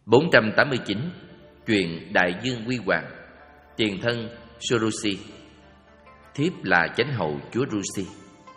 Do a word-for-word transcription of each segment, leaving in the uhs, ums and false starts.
bốn trăm tám mươi chín. Chuyện Đại Dương Quy Hoàng. Tiền thân Surusi, thiếp là chánh hầu chúa Rusi.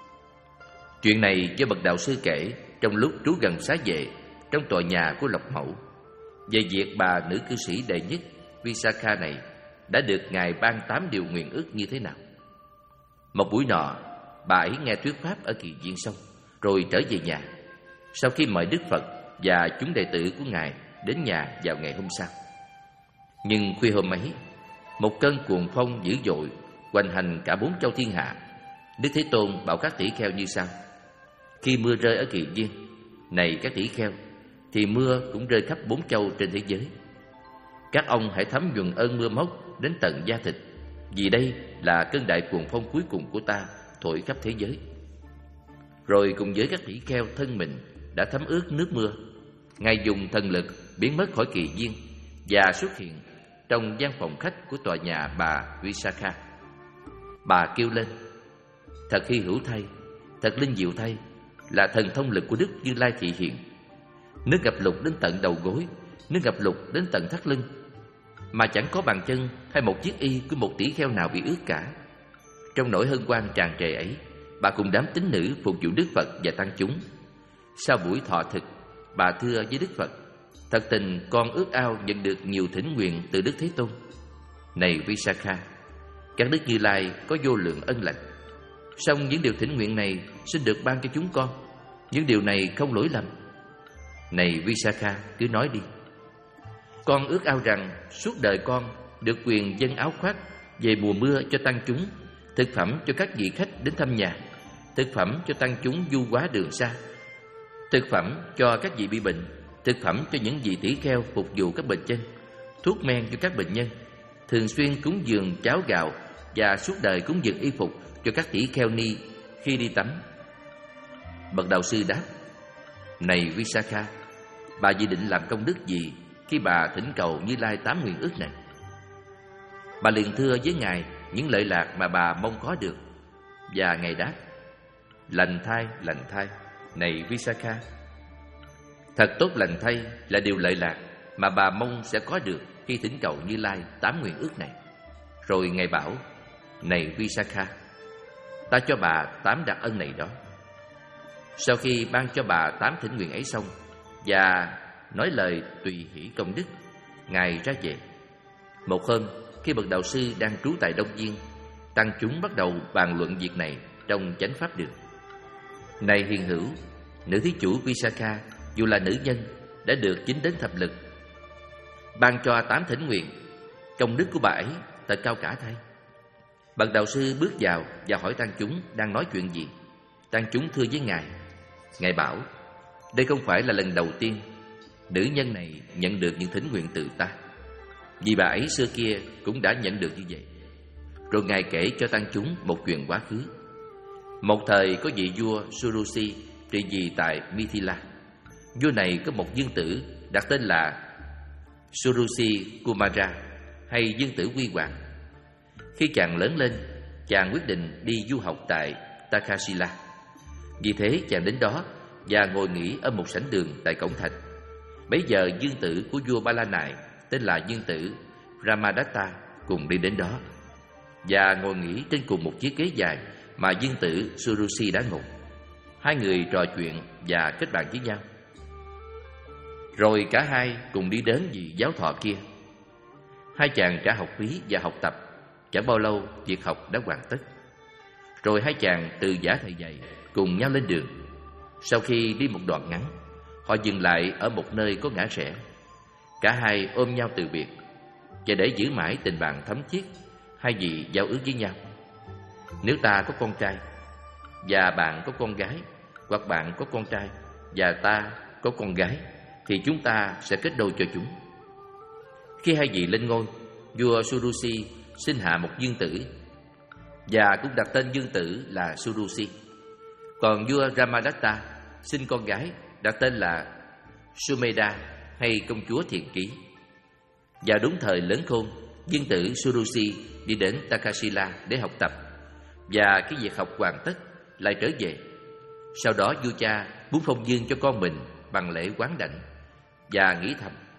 Chuyện này do bậc đạo sư kể trong lúc trú gần xá vệ trong tòa nhà của Lộc Mẫu, về việc bà nữ cư sĩ đệ nhất Visakha này đã được Ngài ban tám điều nguyện ước như thế nào. Một buổi nọ, bà ấy nghe thuyết pháp ở Kỳ Viên xong, rồi trở về nhà. Sau khi mời Đức Phật và chúng đệ tử của Ngài đến nhà vào ngày hôm sau. Nhưng khuya hôm ấy, một cơn cuồng phong dữ dội hoành hành cả bốn châu thiên hạ. Đức Thế Tôn bảo các tỷ kheo như sau: khi mưa rơi ở Kỳ Viên, này các tỷ kheo, thì mưa cũng rơi khắp bốn châu trên thế giới. Các ông hãy thấm nhuần ơn mưa móc đến tận da thịt, vì đây là cơn đại cuồng phong cuối cùng của ta thổi khắp thế giới. Rồi cùng với các tỷ kheo thân mình đã thấm ướt nước mưa, Ngài dùng thần lực biến mất khỏi Kỳ Viên và xuất hiện trong gian phòng khách của tòa nhà bà Visakha. Bà kêu lên: thật hy hữu thay, thật linh diệu thay, là thần thông lực của Đức Như Lai thị hiện. Nước ngập lụt đến tận đầu gối, nước ngập lụt đến tận thắt lưng, mà chẳng có bàn chân hay một chiếc y của một tỷ kheo nào bị ướt cả. Trong nỗi hân hoan tràn trề ấy, bà cùng đám tín nữ phục vụ Đức Phật và tăng chúng. Sau buổi thọ thực, bà thưa với Đức Phật: thật tình con ước ao nhận được nhiều thỉnh nguyện từ Đức Thế Tôn. Này Visakha, các Đức Như Lai có vô lượng ân lành, song những điều thỉnh nguyện này xin được ban cho chúng con. Những điều này không lỗi lầm. Này Visakha, cứ nói đi. Con ước ao rằng suốt đời con được quyền dâng áo khoác về mùa mưa cho tăng chúng, thực phẩm cho các vị khách đến thăm nhà, thực phẩm cho tăng chúng du quá đường xa, thực phẩm cho các vị bị bệnh, thực phẩm cho những vị tỷ kheo phục vụ các bệnh chân, thuốc men cho các bệnh nhân, thường xuyên cúng dường cháo gạo và suốt đời cúng dường y phục cho các tỷ kheo ni khi đi tắm. Bậc đạo sư đáp: này Visakha, bà dự định làm công đức gì khi bà thỉnh cầu Như Lai tám nguyện ước này? Bà liền thưa với Ngài những lợi lạc mà bà mong có được. Và Ngài đáp: lành thay, lành thay, này Visakha, thật tốt lành thay là điều lợi lạc mà bà mong sẽ có được khi thỉnh cầu Như Lai tám nguyện ước này. Rồi Ngài bảo: này Visakha, ta cho bà tám đặc ân này đó. Sau khi ban cho bà tám thỉnh nguyện ấy xong và nói lời tùy hỷ công đức, Ngài ra về. Một hôm, khi bậc đạo sư đang trú tại Đông Viên, tăng chúng bắt đầu bàn luận việc này trong chánh pháp đường. Này hiền hữu, nữ thí chủ Visakha dù là nữ nhân đã được chính đến thập lực, ban cho tám thỉnh nguyện, công đức của bà ấy thật cao cả thay. Bậc đạo sư bước vào và hỏi tăng chúng đang nói chuyện gì. Tăng chúng thưa với Ngài. Ngài bảo: đây không phải là lần đầu tiên nữ nhân này nhận được những thỉnh nguyện từ ta, vì bà ấy xưa kia cũng đã nhận được như vậy. Rồi Ngài kể cho tăng chúng một chuyện quá khứ. Một thời có vị vua Surusi trị vì tại Mithila. Vua này có một vương tử đặt tên là Surusi Kumara, hay vương tử Quy Hoàng. Khi chàng lớn lên, chàng quyết định đi du học tại Takasila. Vì thế chàng đến đó và ngồi nghỉ ở một sảnh đường tại cổng thành. Bấy giờ vương tử của vua Ba La Nại tên là vương tử Ramadatta cùng đi đến đó và ngồi nghỉ trên cùng một chiếc ghế dài mà vương tử Surusi đã ngồi. Hai người trò chuyện và kết bạn với nhau. Rồi cả hai cùng đi đến vị giáo thọ kia. Hai chàng trả học phí và học tập. Chẳng bao lâu việc học đã hoàn tất. Rồi hai chàng từ giả thầy dạy cùng nhau lên đường. Sau khi đi một đoạn ngắn, họ dừng lại ở một nơi có ngã rẽ. Cả hai ôm nhau từ biệt. Và để giữ mãi tình bạn thấm thiết, hai vị giao ước với nhau: nếu ta có con trai và bạn có con gái, hoặc bạn có con trai và ta có con gái, thì chúng ta sẽ kết đôi cho chúng. Khi hai vị lên ngôi, vua Surusi sinh hạ một vương tử và cũng đặt tên vương tử là Surusi. Còn vua Ramadatta sinh con gái đặt tên là Sumeda, hay công chúa Thiền Ký. Và đúng thời lớn khôn, vương tử Surusi đi đến Takasila để học tập, và cái việc học hoàn tất lại trở về. Sau đó vua cha muốn phong dương cho con mình bằng lễ quán đảnh, và nghĩ thầm: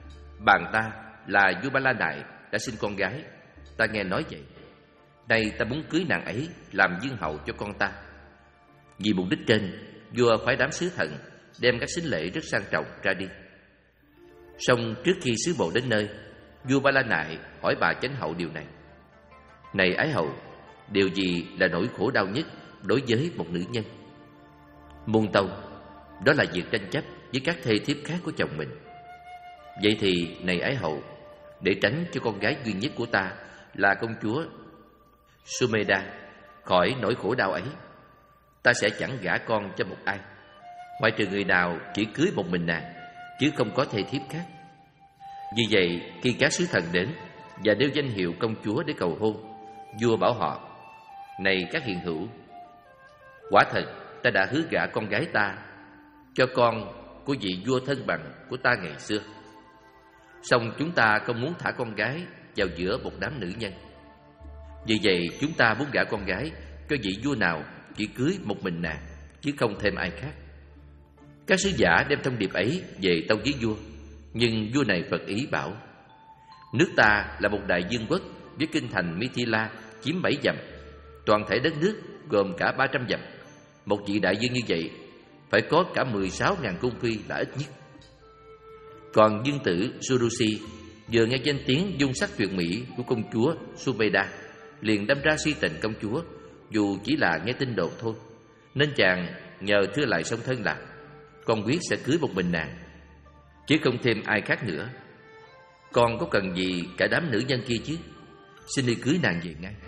Bạn ta là vua Ba La Nại đã sinh con gái. Ta nghe nói vậy. Nay ta muốn cưới nàng ấy làm dương hậu cho con ta. Vì mục đích trên, vua phái đám sứ thần đem các sính lễ rất sang trọng ra đi. Song trước khi sứ bộ đến nơi, vua Ba La Nại hỏi bà chánh hậu điều này: Này ái hậu, điều gì là nỗi khổ đau nhất đối với một nữ nhân? Muôn tâu, đó là việc tranh chấp với các thê thiếp khác của chồng mình. Vậy thì, này ái hậu, để tránh cho con gái duy nhất của ta là công chúa Sumeda khỏi nỗi khổ đau ấy, ta sẽ chẳng gả con cho một ai, ngoại trừ người nào chỉ cưới một mình nàng, chứ không có thê thiếp khác. Vì vậy, khi các sứ thần đến và nêu danh hiệu công chúa để cầu hôn, vua bảo họ: Này các hiền hữu, quả thật ta đã hứa gả con gái ta cho con của vị vua thân bằng của ta ngày xưa. Song chúng ta không muốn thả con gái vào giữa một đám nữ nhân. Vì vậy chúng ta muốn gả con gái cho vị vua nào chỉ cưới một mình nàng, chứ không thêm ai khác. Các sứ giả đem thông điệp ấy về tâu với vua, nhưng vua này phật ý bảo: Nước ta là một đại vương quốc với kinh thành Mithila chiếm bảy dặm, toàn thể đất nước gồm cả ba trăm dặm. Một vị đại vương như vậy phải có cả mười sáu ngàn cung phi là ít nhất. Còn vương tử Surusi vừa nghe danh tiếng dung sắc tuyệt mỹ của công chúa Sumeda, liền đâm ra si tình công chúa, dù chỉ là nghe tin đồn thôi. Nên chàng nhờ thưa lại song thân là con quyết sẽ cưới một mình nàng, chứ không thêm ai khác nữa. Con có cần gì cả đám nữ nhân kia chứ? Xin đi cưới nàng về ngay.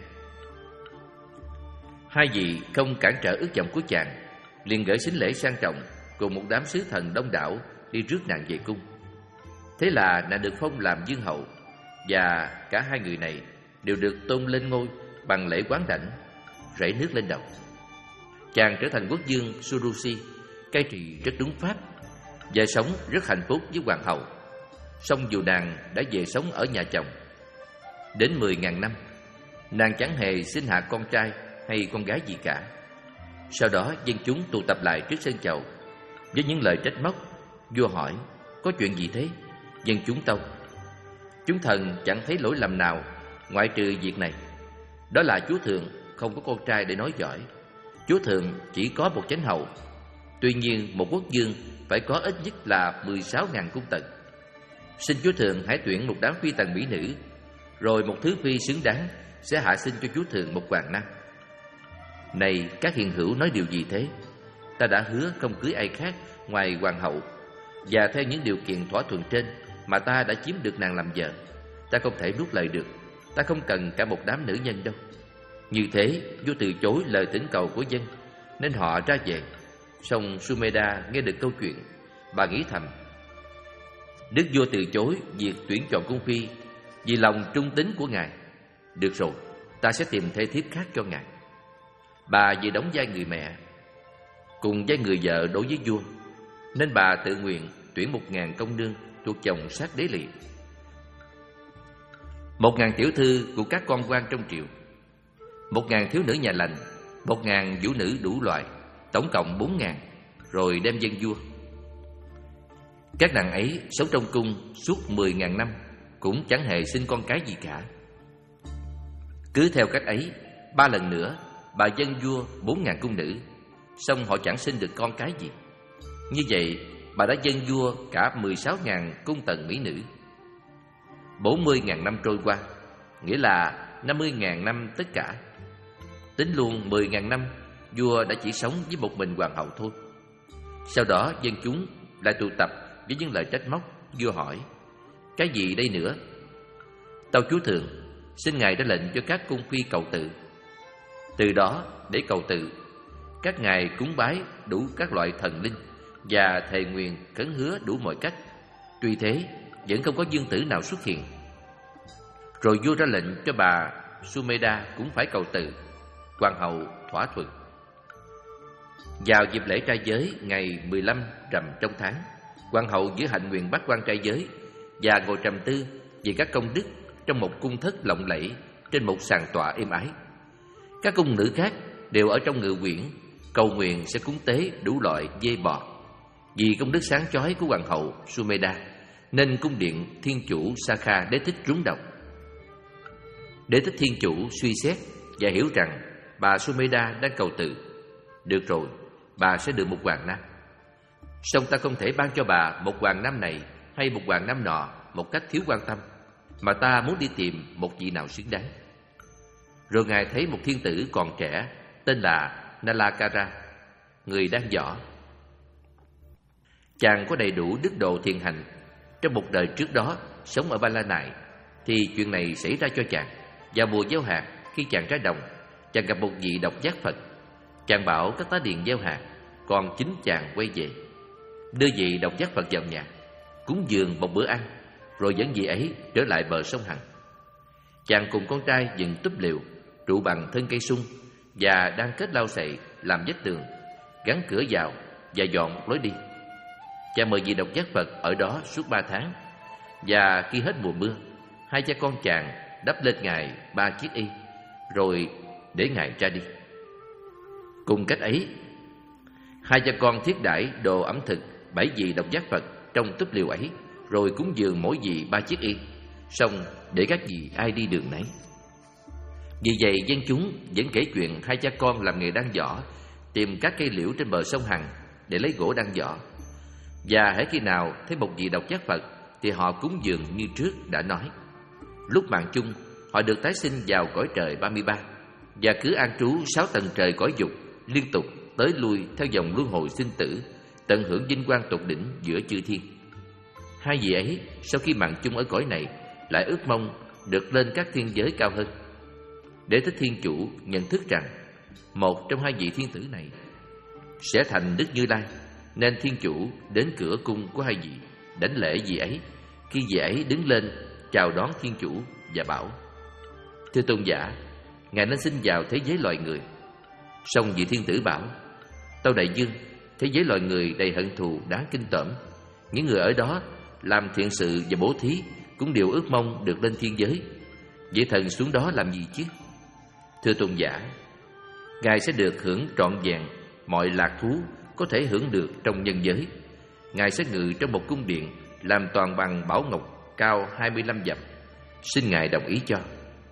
Hai vị không cản trở ước vọng của chàng, liền gửi sính lễ sang trọng cùng một đám sứ thần đông đảo đi rước nàng về cung. Thế là nàng được phong làm vương hậu, và cả hai người này đều được tôn lên ngôi bằng lễ quán đảnh, rảy nước lên đầu. Chàng trở thành quốc vương Surusi, cai trị rất đúng pháp và sống rất hạnh phúc với hoàng hậu. Song dù nàng đã về sống ở nhà chồng đến mười ngàn năm, nàng chẳng hề sinh hạ con trai hay con gái gì cả. Sau đó dân chúng tụ tập lại trước sân chầu với những lời trách móc. Vua hỏi: Có chuyện gì thế? Dân chúng tâu: Chúng thần chẳng thấy lỗi lầm nào ngoại trừ việc này, đó là chúa thượng không có con trai để nói giỏi. Chúa thượng chỉ có một chánh hậu. Tuy nhiên một quốc vương phải có ít nhất là mười sáu ngàn cung tần. Xin chúa thượng hãy tuyển một đám phi tần mỹ nữ, rồi một thứ phi xứng đáng sẽ hạ sinh cho chúa thượng một hoàng nam. Này các hiền hữu, nói điều gì thế? Ta đã hứa không cưới ai khác ngoài hoàng hậu, và theo những điều kiện thỏa thuận trên mà ta đã chiếm được nàng làm vợ. Ta không thể nuốt lời được. Ta không cần cả một đám nữ nhân đâu. Như thế vua từ chối lời thỉnh cầu của dân, nên họ ra về. Song Sumeda nghe được câu chuyện, bà nghĩ thầm: Đức vua từ chối việc tuyển chọn cung phi vì lòng trung tín của ngài. Được rồi, ta sẽ tìm thê thiếp khác cho ngài. Bà vì đóng vai người mẹ cùng vai người vợ đối với vua, nên bà tự nguyện tuyển một ngàn công nương thuộc chồng sát đế liệt, một ngàn tiểu thư của các con quan trong triều, một ngàn thiếu nữ nhà lành, một ngàn vũ nữ đủ loại, tổng cộng bốn ngàn, rồi đem dâng vua. Các nàng ấy sống trong cung suốt mười ngàn năm, cũng chẳng hề sinh con cái gì cả. Cứ theo cách ấy, ba lần nữa bà dâng vua bốn ngàn cung nữ, song họ chẳng sinh được con cái gì. Như vậy bà đã dâng vua cả mười sáu ngàn cung tần mỹ nữ. Bốn mươi ngàn năm trôi qua, nghĩa là năm mươi ngàn năm tất cả. Tính luôn mười ngàn năm, vua đã chỉ sống với một mình hoàng hậu thôi. Sau đó dân chúng lại tụ tập với những lời trách móc. Vua hỏi: Cái gì đây nữa? Tâu chúa thượng, xin ngài đã lệnh cho các cung phi cầu tự. Từ đó để cầu tự, các ngài cúng bái đủ các loại thần linh và thề nguyền khấn hứa đủ mọi cách. Tuy thế vẫn không có vương tử nào xuất hiện. Rồi vua ra lệnh cho bà Sumeda cũng phải cầu tự. Hoàng hậu thỏa thuận. Vào dịp lễ trai giới ngày mười lăm rằm trong tháng, hoàng hậu giữ hạnh nguyện bát quan trai giới và ngồi trầm tư về các công đức trong một cung thất lộng lẫy trên một sàn tọa êm ái. Các cung nữ khác đều ở trong ngự quyển cầu nguyện sẽ cúng tế đủ loại dê bò vì công đức sáng chói của hoàng hậu Sumeda, nên cung điện thiên chủ Sakha Đế Thích rúng động. Đế Thích thiên chủ suy xét và hiểu rằng bà Sumedha đang cầu từ. Được rồi, bà sẽ được một hoàng nam. Song ta không thể ban cho bà một hoàng nam này hay một hoàng nam nọ một cách thiếu quan tâm, mà ta muốn đi tìm một vị nào xứng đáng. Rồi ngài thấy một thiên tử còn trẻ tên là Nalakara, người đang võ. Chàng có đầy đủ đức độ thiền hành. Trong một đời trước đó sống ở Ba La Nại, thì chuyện này xảy ra cho chàng. Vào mùa gieo hạt, khi chàng ra đồng, chàng gặp một vị độc giác Phật. Chàng bảo các tá điền gieo hạt, còn chính chàng quay về, đưa vị độc giác Phật vào nhà, cúng dường một bữa ăn, rồi dẫn vị ấy trở lại bờ sông Hằng. Chàng cùng con trai dựng túp lều trụ bằng thân cây sung và đang kết lau sậy làm vách tường, gắn cửa vào và dọn một lối đi. Chàng mời vị độc giác Phật ở đó suốt ba tháng, và khi hết mùa mưa, hai cha con chàng đắp lên ngài ba chiếc y, rồi để ngài ra đi. Cùng cách ấy, hai cha con thiết đãi đồ ẩm thực bảy vị độc giác Phật trong túp liều ấy, rồi cúng dường mỗi vị ba chiếc y, xong để các vị ai đi đường nấy. Vì vậy dân chúng vẫn kể chuyện hai cha con làm nghề đan giỏ, tìm các cây liễu trên bờ sông Hằng để lấy gỗ đan giỏ. Và hễ khi nào thấy một vị độc giác Phật thì họ cúng dường như trước đã nói. Lúc mạng chung, họ được tái sinh vào cõi trời ba mươi ba và cứ an trú sáu tầng trời cõi dục, liên tục tới lui theo dòng luân hồi sinh tử, tận hưởng vinh quang tột đỉnh giữa chư thiên. Hai vị ấy sau khi mạng chung ở cõi này lại ước mong được lên các thiên giới cao hơn. Đế Thích thiên chủ nhận thức rằng một trong hai vị thiên tử này sẽ thành Đức Như Lai, nên thiên chủ đến cửa cung của hai vị, đánh lễ vị ấy. Khi vị ấy đứng lên chào đón thiên chủ và bảo: Thưa tôn giả, ngài nên xin vào thế giới loài người. Song vị thiên tử bảo: Tâu đại dương, thế giới loài người đầy hận thù đáng kinh tởm. Những người ở đó làm thiện sự và bố thí cũng đều ước mong được lên thiên giới. Vậy thần xuống đó làm gì chứ? Thưa tôn giả, ngài sẽ được hưởng trọn vẹn mọi lạc thú có thể hưởng được trong nhân giới. Ngài sẽ ngự trong một cung điện làm toàn bằng bảo ngọc cao hai mươi lăm dặm. Xin ngài đồng ý cho.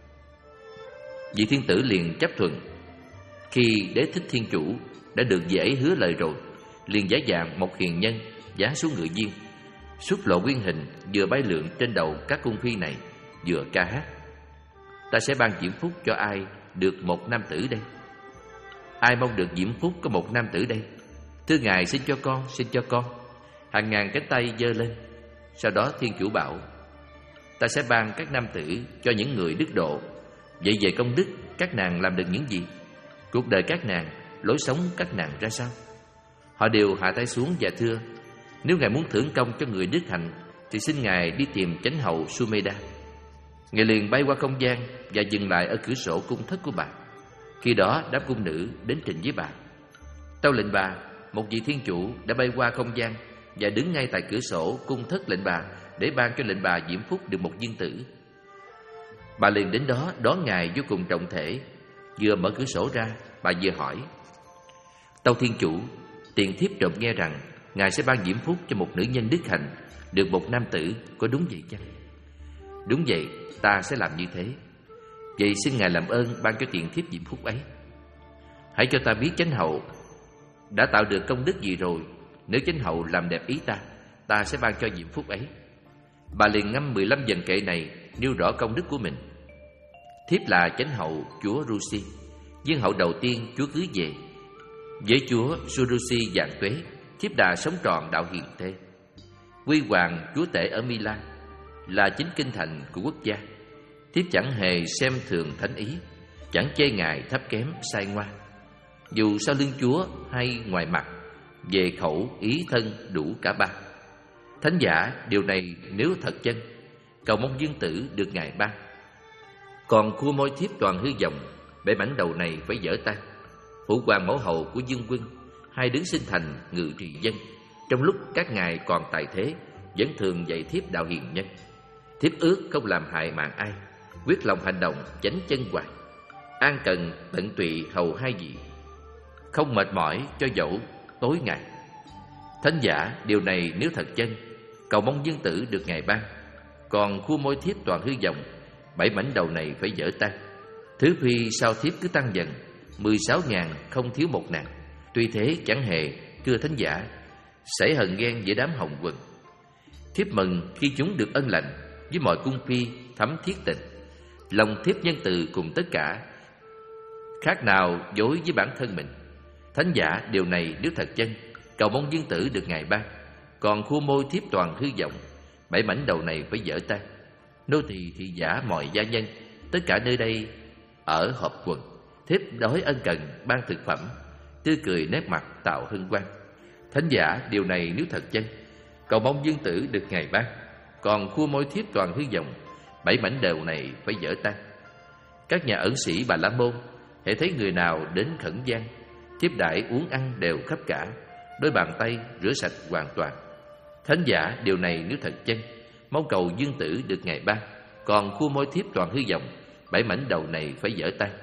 Vị thiên tử liền chấp thuận. Khi Đế Thích thiên chủ đã được vị ấy hứa lời rồi, liền giả dạng một hiền nhân, giá xuống ngựa viên, xuất lộ nguyên hình, vừa bay lượn trên đầu các cung phi này, vừa ca hát: Ta sẽ ban diễm phúc cho ai được một nam tử đây? Ai mong được diễm phúc có một nam tử đây? Thưa ngài, xin cho con, xin cho con. Hàng ngàn cánh tay giơ lên. Sau đó thiên chủ bảo: Ta sẽ ban các nam tử cho những người đức độ. Vậy về công đức, các nàng làm được những gì? Cuộc đời các nàng, lối sống các nàng ra sao? Họ đều hạ tay xuống và thưa: Nếu ngài muốn thưởng công cho người đức hạnh, thì xin ngài đi tìm chánh hậu Sumedha. Ngài liền bay qua không gian và dừng lại ở cửa sổ cung thất của bà. Khi đó đám cung nữ đến trình với bà: Tâu lệnh bà, một vị thiên chủ đã bay qua không gian và đứng ngay tại cửa sổ cung thất lệnh bà, để ban cho lệnh bà diễm phúc được một viên tử. Bà liền đến đó đón ngài vô cùng trọng thể. Vừa mở cửa sổ ra, bà vừa hỏi: Tâu thiên chủ, tiền thiếp trộm nghe rằng ngài sẽ ban diễm phúc cho một nữ nhân đức hạnh được một nam tử, có đúng vậy chăng? Đúng vậy, ta sẽ làm như thế. Vậy xin ngài làm ơn ban cho tiền thiếp diễm phúc ấy. Hãy cho ta biết chánh hậu đã tạo được công đức gì rồi. Nếu chánh hậu làm đẹp ý ta, ta sẽ ban cho diễm phúc ấy. Bà liền ngâm mười lăm dần kệ này, nêu rõ công đức của mình. Thiếp là chánh hậu chúa Rusi, vương hậu đầu tiên chúa cưới về. Với chúa Surusi vạn tuế, thiếp đã sống tròn đạo hiền thê. Quy hoàng chúa tể ở Milan, là chính kinh thành của quốc gia. Thiếp chẳng hề xem thường thánh ý, chẳng chê ngài thấp kém sai ngoa. Dù sau lưng chúa hay ngoài mặt, về khẩu ý thân đủ cả ba. Thánh giả, điều này nếu thật chân, cầu mong dương tử được ngài ban. Còn khua môi thiếp toàn hư vọng, bể mảnh đầu này phải dở tan. Phụ hoàng mẫu hậu của Dương Quân, hai đứng sinh thành ngự trị dân, trong lúc các ngài còn tại thế, vẫn thường dạy thiếp đạo hiền nhân. Thiếp ước không làm hại mạng ai, quyết lòng hành động chánh chân hoài, an cần tận tụy hầu hai vị, không mệt mỏi cho dẫu tối ngày. Thánh giả, điều này nếu thật chân, cầu mong dương tử được ngài ban. Còn khu môi thiếp toàn hư vọng, bảy mảnh đầu này phải dở tan. Thứ phi sao thiếp cứ tăng dần, mười sáu ngàn không thiếu một nàng. Tuy thế chẳng hề cưa thánh giả, xảy hờn ghen giữa đám hồng quần. Thiếp mừng khi chúng được ân lành, với mọi cung phi thấm thiết tình. Lòng thiếp nhân từ cùng tất cả, khác nào dối với bản thân mình. Thánh giả điều này nếu thật chân, cầu mong dương tử được ngài ban. Còn khu môi thiếp toàn hư vọng, bảy mảnh đầu này phải dở tan. Nô tỳ thị giả mọi gia nhân, tất cả nơi đây ở họp quần. Thiếp đói ân cần ban thực phẩm, tươi cười nét mặt tạo hân hoan. Thánh giả điều này nếu thật chân, cầu mong dương tử được ngài ban. Còn khu môi thiếp toàn hư vọng, bảy mảnh đầu này phải dở tan. Các nhà ẩn sĩ Bà La Môn hễ thấy người nào đến khẩn gian, tiếp đãi uống ăn đều khắp cả, đôi bàn tay rửa sạch hoàn toàn. Thánh giả điều này nếu thật chân, mong cầu dương tử được ngài ban. Còn khu môi thiếp toàn hư vọng, bảy mảnh đầu này phải dở tan.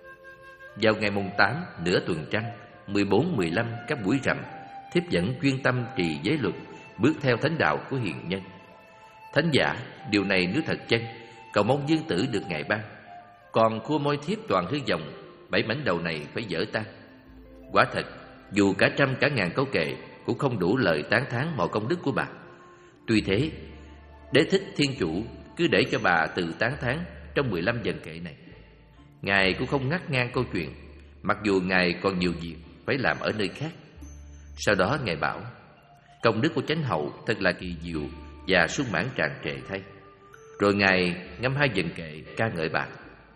Vào ngày mùng tám nửa tuần trăng, mười bốn mười lăm các buổi rằm, thiếp vẫn chuyên tâm trì giới luật, bước theo thánh đạo của hiền nhân. Thánh giả điều này nếu thật chân, cầu mong dương tử được ngài ban. Còn khu môi thiếp toàn hư vọng, bảy mảnh đầu này phải dở tan. Quả thật, dù cả trăm cả ngàn câu kệ cũng không đủ lời tán thán mọi công đức của bà. Tuy thế, Đế Thích Thiên Chủ cứ để cho bà tự tán thán trong mười lăm dần kệ này. Ngài cũng không ngắt ngang câu chuyện, mặc dù Ngài còn nhiều việc phải làm ở nơi khác. Sau đó Ngài bảo, công đức của chánh hậu thật là kỳ diệu và sung mãn tràn trề thay. Rồi Ngài ngâm hai dần kệ ca ngợi bà.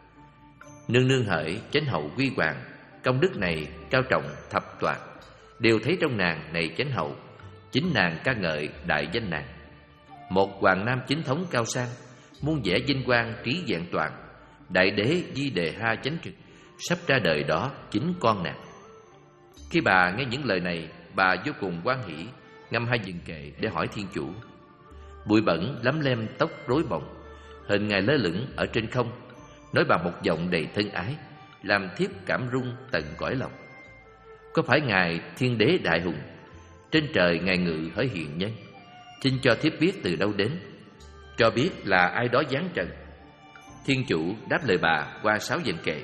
Nương nương hỡi chánh hậu quy hoàng, công đức này cao trọng thập toạt, đều thấy trong nàng này chánh hậu, chính nàng ca ngợi đại danh nàng. Một hoàng nam chính thống cao sang, muôn vẻ vinh quang trí vẹn toàn, đại đế di đề ha chánh trực, sắp ra đời đó chính con nàng. Khi bà nghe những lời này, bà vô cùng hoan hỷ, ngâm hai dần kệ để hỏi Thiên Chủ. Bụi bẩn lấm lem tóc rối bồng, hình Ngài lơ lửng ở trên không, nói bằng một giọng đầy thân ái, làm thiếp cảm rung tận cõi lòng. Có phải Ngài Thiên Đế đại hùng, trên trời Ngài ngự hỡi hiền nhân? Xin cho thiếp biết từ đâu đến, cho biết là ai đó giáng trần. Thiên Chủ đáp lời bà qua sáu dần kệ.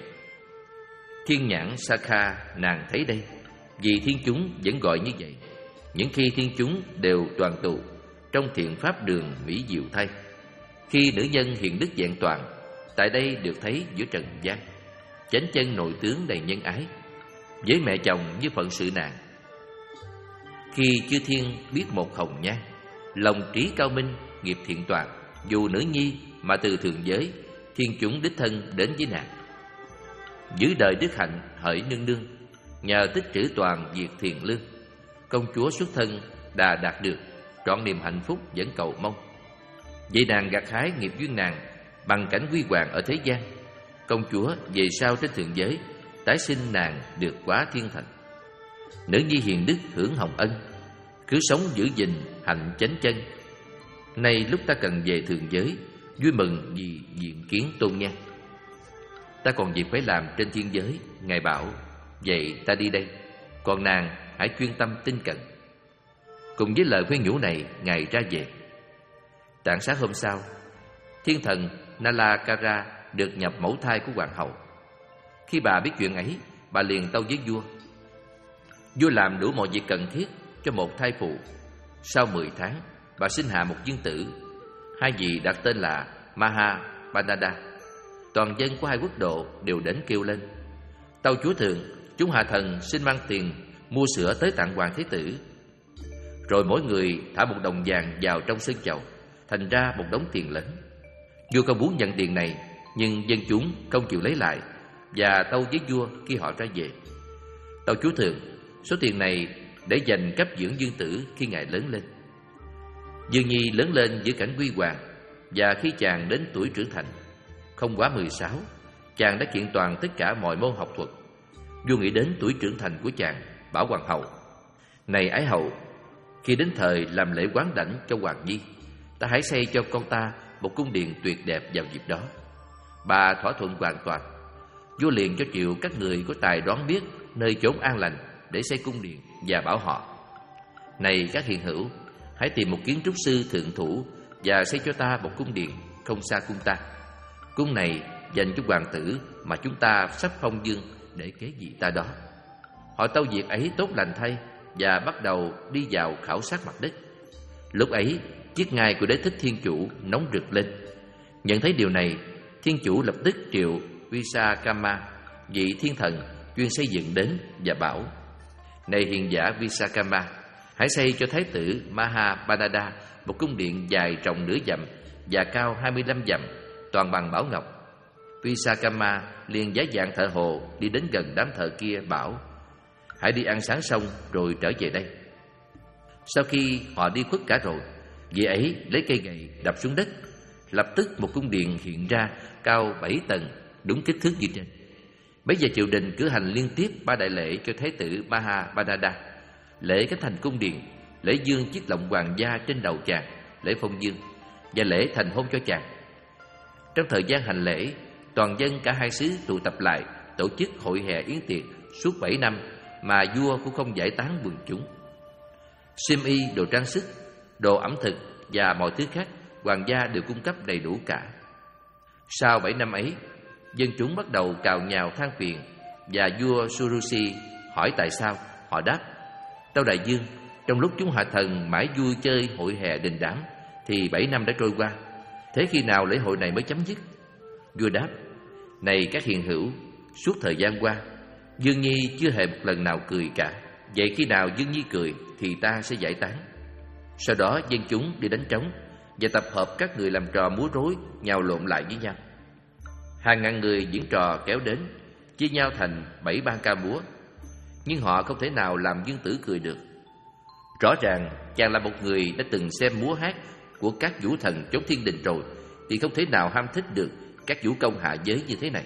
Thiên nhãn Sakha nàng thấy đây, vì thiên chúng vẫn gọi như vậy. Những khi thiên chúng đều đoàn tụ trong thiện pháp đường mỹ diệu thay. Khi nữ nhân hiền đức vẹn toàn, tại đây được thấy giữa trần gian, chánh chân nội tướng đầy nhân ái, với mẹ chồng như phận sự nàng. Khi chư thiên biết một hồng nhan, lòng trí cao minh, nghiệp thiện toàn, dù nữ nhi mà từ thường giới, thiên chúng đích thân đến với nàng. Giữ đời đức hạnh hỡi nương nương, nhờ tích trữ toàn diệt thiền lương, công chúa xuất thân đà đạt được, trọn niềm hạnh phúc vẫn cầu mong. Vậy nàng gặt hái nghiệp duyên nàng bằng cảnh quy hoàng ở thế gian, công chúa về sau trên thượng giới tái sinh nàng được quá thiên thành. Nữ nhi hiền đức hưởng hồng ân, cứ sống giữ gìn hạnh chánh chân. Nay lúc ta cần về thượng giới, vui mừng vì diện kiến tôn nhan. Ta còn việc phải làm trên thiên giới. Ngài bảo, vậy ta đi đây, còn nàng hãy chuyên tâm tinh cận. Cùng với lời khuyên nhủ này, Ngài ra về. Tảng sáng hôm sau, thiên thần Nalakara được nhập mẫu thai của hoàng hậu. Khi bà biết chuyện ấy, bà liền tâu với vua. Vua làm đủ mọi việc cần thiết cho một thai phụ. Sau mười tháng, bà sinh hạ một dương tử. Hai vị đặt tên là Mahapanada. Toàn dân của hai quốc độ đều đến kêu lên: tâu chúa thượng, chúng hạ thần xin mang tiền mua sữa tới tặng hoàng thế tử. Rồi mỗi người thả một đồng vàng vào trong sân chầu, thành ra một đống tiền lớn. Vua không muốn nhận tiền này, nhưng dân chúng không chịu lấy lại, và tâu với vua khi họ ra về: tâu chúa thượng, số tiền này để dành cấp dưỡng dương tử khi ngài lớn lên. Dương nhi lớn lên giữa cảnh huy hoàng, và khi chàng đến tuổi trưởng thành, không quá mười sáu, chàng đã kiện toàn tất cả mọi môn học thuật. Vua nghĩ đến tuổi trưởng thành của chàng, bảo hoàng hậu: này ái hậu, khi đến thời làm lễ quán đảnh cho hoàng nhi, ta hãy xây cho con ta một cung điện tuyệt đẹp vào dịp đó. Bà thỏa thuận hoàn toàn. Vua liền cho triệu các người có tài đoán biết nơi chốn an lành để xây cung điện, và bảo họ: này các hiền hữu, hãy tìm một kiến trúc sư thượng thủ và xây cho ta một cung điện không xa cung ta. Cung này dành cho hoàng tử mà chúng ta sắp phong dương để kế vị ta đó. Họ tâu việc ấy tốt lành thay và bắt đầu đi vào khảo sát mặt đất. Lúc ấy, chiếc ngai của Đế Thích Thiên Chủ nóng rực lên. Nhận thấy điều này, Thiên Chủ lập tức triệu Visakama, vị thiên thần chuyên xây dựng đến và bảo: Này hiền giả Visakama, hãy xây cho Thái tử Mahabharata một cung điện dài rộng nửa dặm và cao hai mươi lăm dặm, toàn bằng bảo ngọc. Visakama liền giả dạng thợ hồ đi đến gần đám thợ kia bảo: Hãy đi ăn sáng xong rồi trở về đây. Sau khi họ đi khuất cả rồi, vị ấy lấy cây gậy đập xuống đất. Lập tức một cung điện hiện ra cao bảy tầng, đúng kích thước như trên. Bây giờ triều đình cử hành liên tiếp ba đại lễ cho Thái tử Mahabharata: lễ khánh thành cung điện, lễ dương chiếc lọng hoàng gia trên đầu chàng, lễ phong dương, và lễ thành hôn cho chàng. Trong thời gian hành lễ, toàn dân cả hai xứ tụ tập lại tổ chức hội hè yến tiệc suốt bảy năm mà vua cũng không giải tán quần chúng. Xiêm y, đồ trang sức, đồ ẩm thực và mọi thứ khác hoàng gia đều cung cấp đầy đủ cả. Sau bảy năm ấy, dân chúng bắt đầu cào nhào than phiền, và vua Surusi hỏi tại sao. Họ đáp: Tâu đại vương, trong lúc chúng hạ thần mãi vui chơi hội hè đình đám thì bảy năm đã trôi qua. Thế khi nào lễ hội này mới chấm dứt? Vua đáp: Này các hiền hữu, suốt thời gian qua Dương Nhi chưa hề một lần nào cười cả. Vậy khi nào Dương Nhi cười thì ta sẽ giải tán. Sau đó dân chúng đi đánh trống và tập hợp các người làm trò múa rối nhào lộn lại với nhau. Hàng ngàn người diễn trò kéo đến, chia nhau thành bảy ban ca múa, nhưng họ không thể nào làm Dương Tử cười được. Rõ ràng chàng là một người đã từng xem múa hát của các vũ thần chống thiên đình rồi, thì không thể nào ham thích được các vũ công hạ giới như thế này.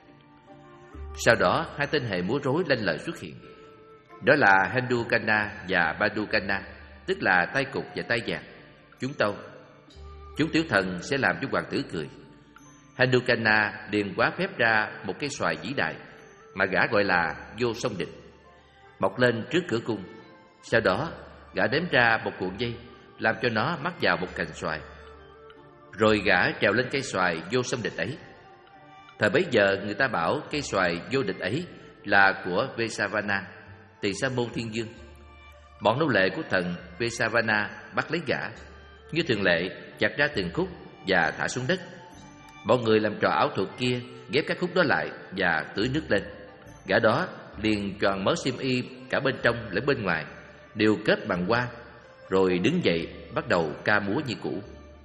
Sau đó hai tên hề múa rối lanh lợi xuất hiện. Đó là Hendukana và Badukana, tức là tay cục và tay vàng. Chúng tâu: Chúng tiểu thần sẽ làm cho hoàng tử cười. Hendukana liền quá phép ra một cây xoài vĩ đại mà gã gọi là Vô Song Địch, mọc lên trước cửa cung. Sau đó gã đếm ra một cuộn dây, làm cho nó mắc vào một cành xoài. Rồi gã trèo lên cây xoài Vô Song Địch ấy. Thời bấy giờ người ta bảo cây xoài vô địch ấy là của Vesavana, tỳ sa môn thiên dương. Bọn nô lệ của thần Vesavana bắt lấy gã, như thường lệ chặt ra từng khúc và thả xuống đất. Mọi người làm trò ảo thuật kia ghép các khúc đó lại và tưới nước lên. Gã đó liền tròn mớ xiêm y cả bên trong lẫn bên ngoài, đều kết bằng hoa, rồi đứng dậy bắt đầu ca múa như cũ.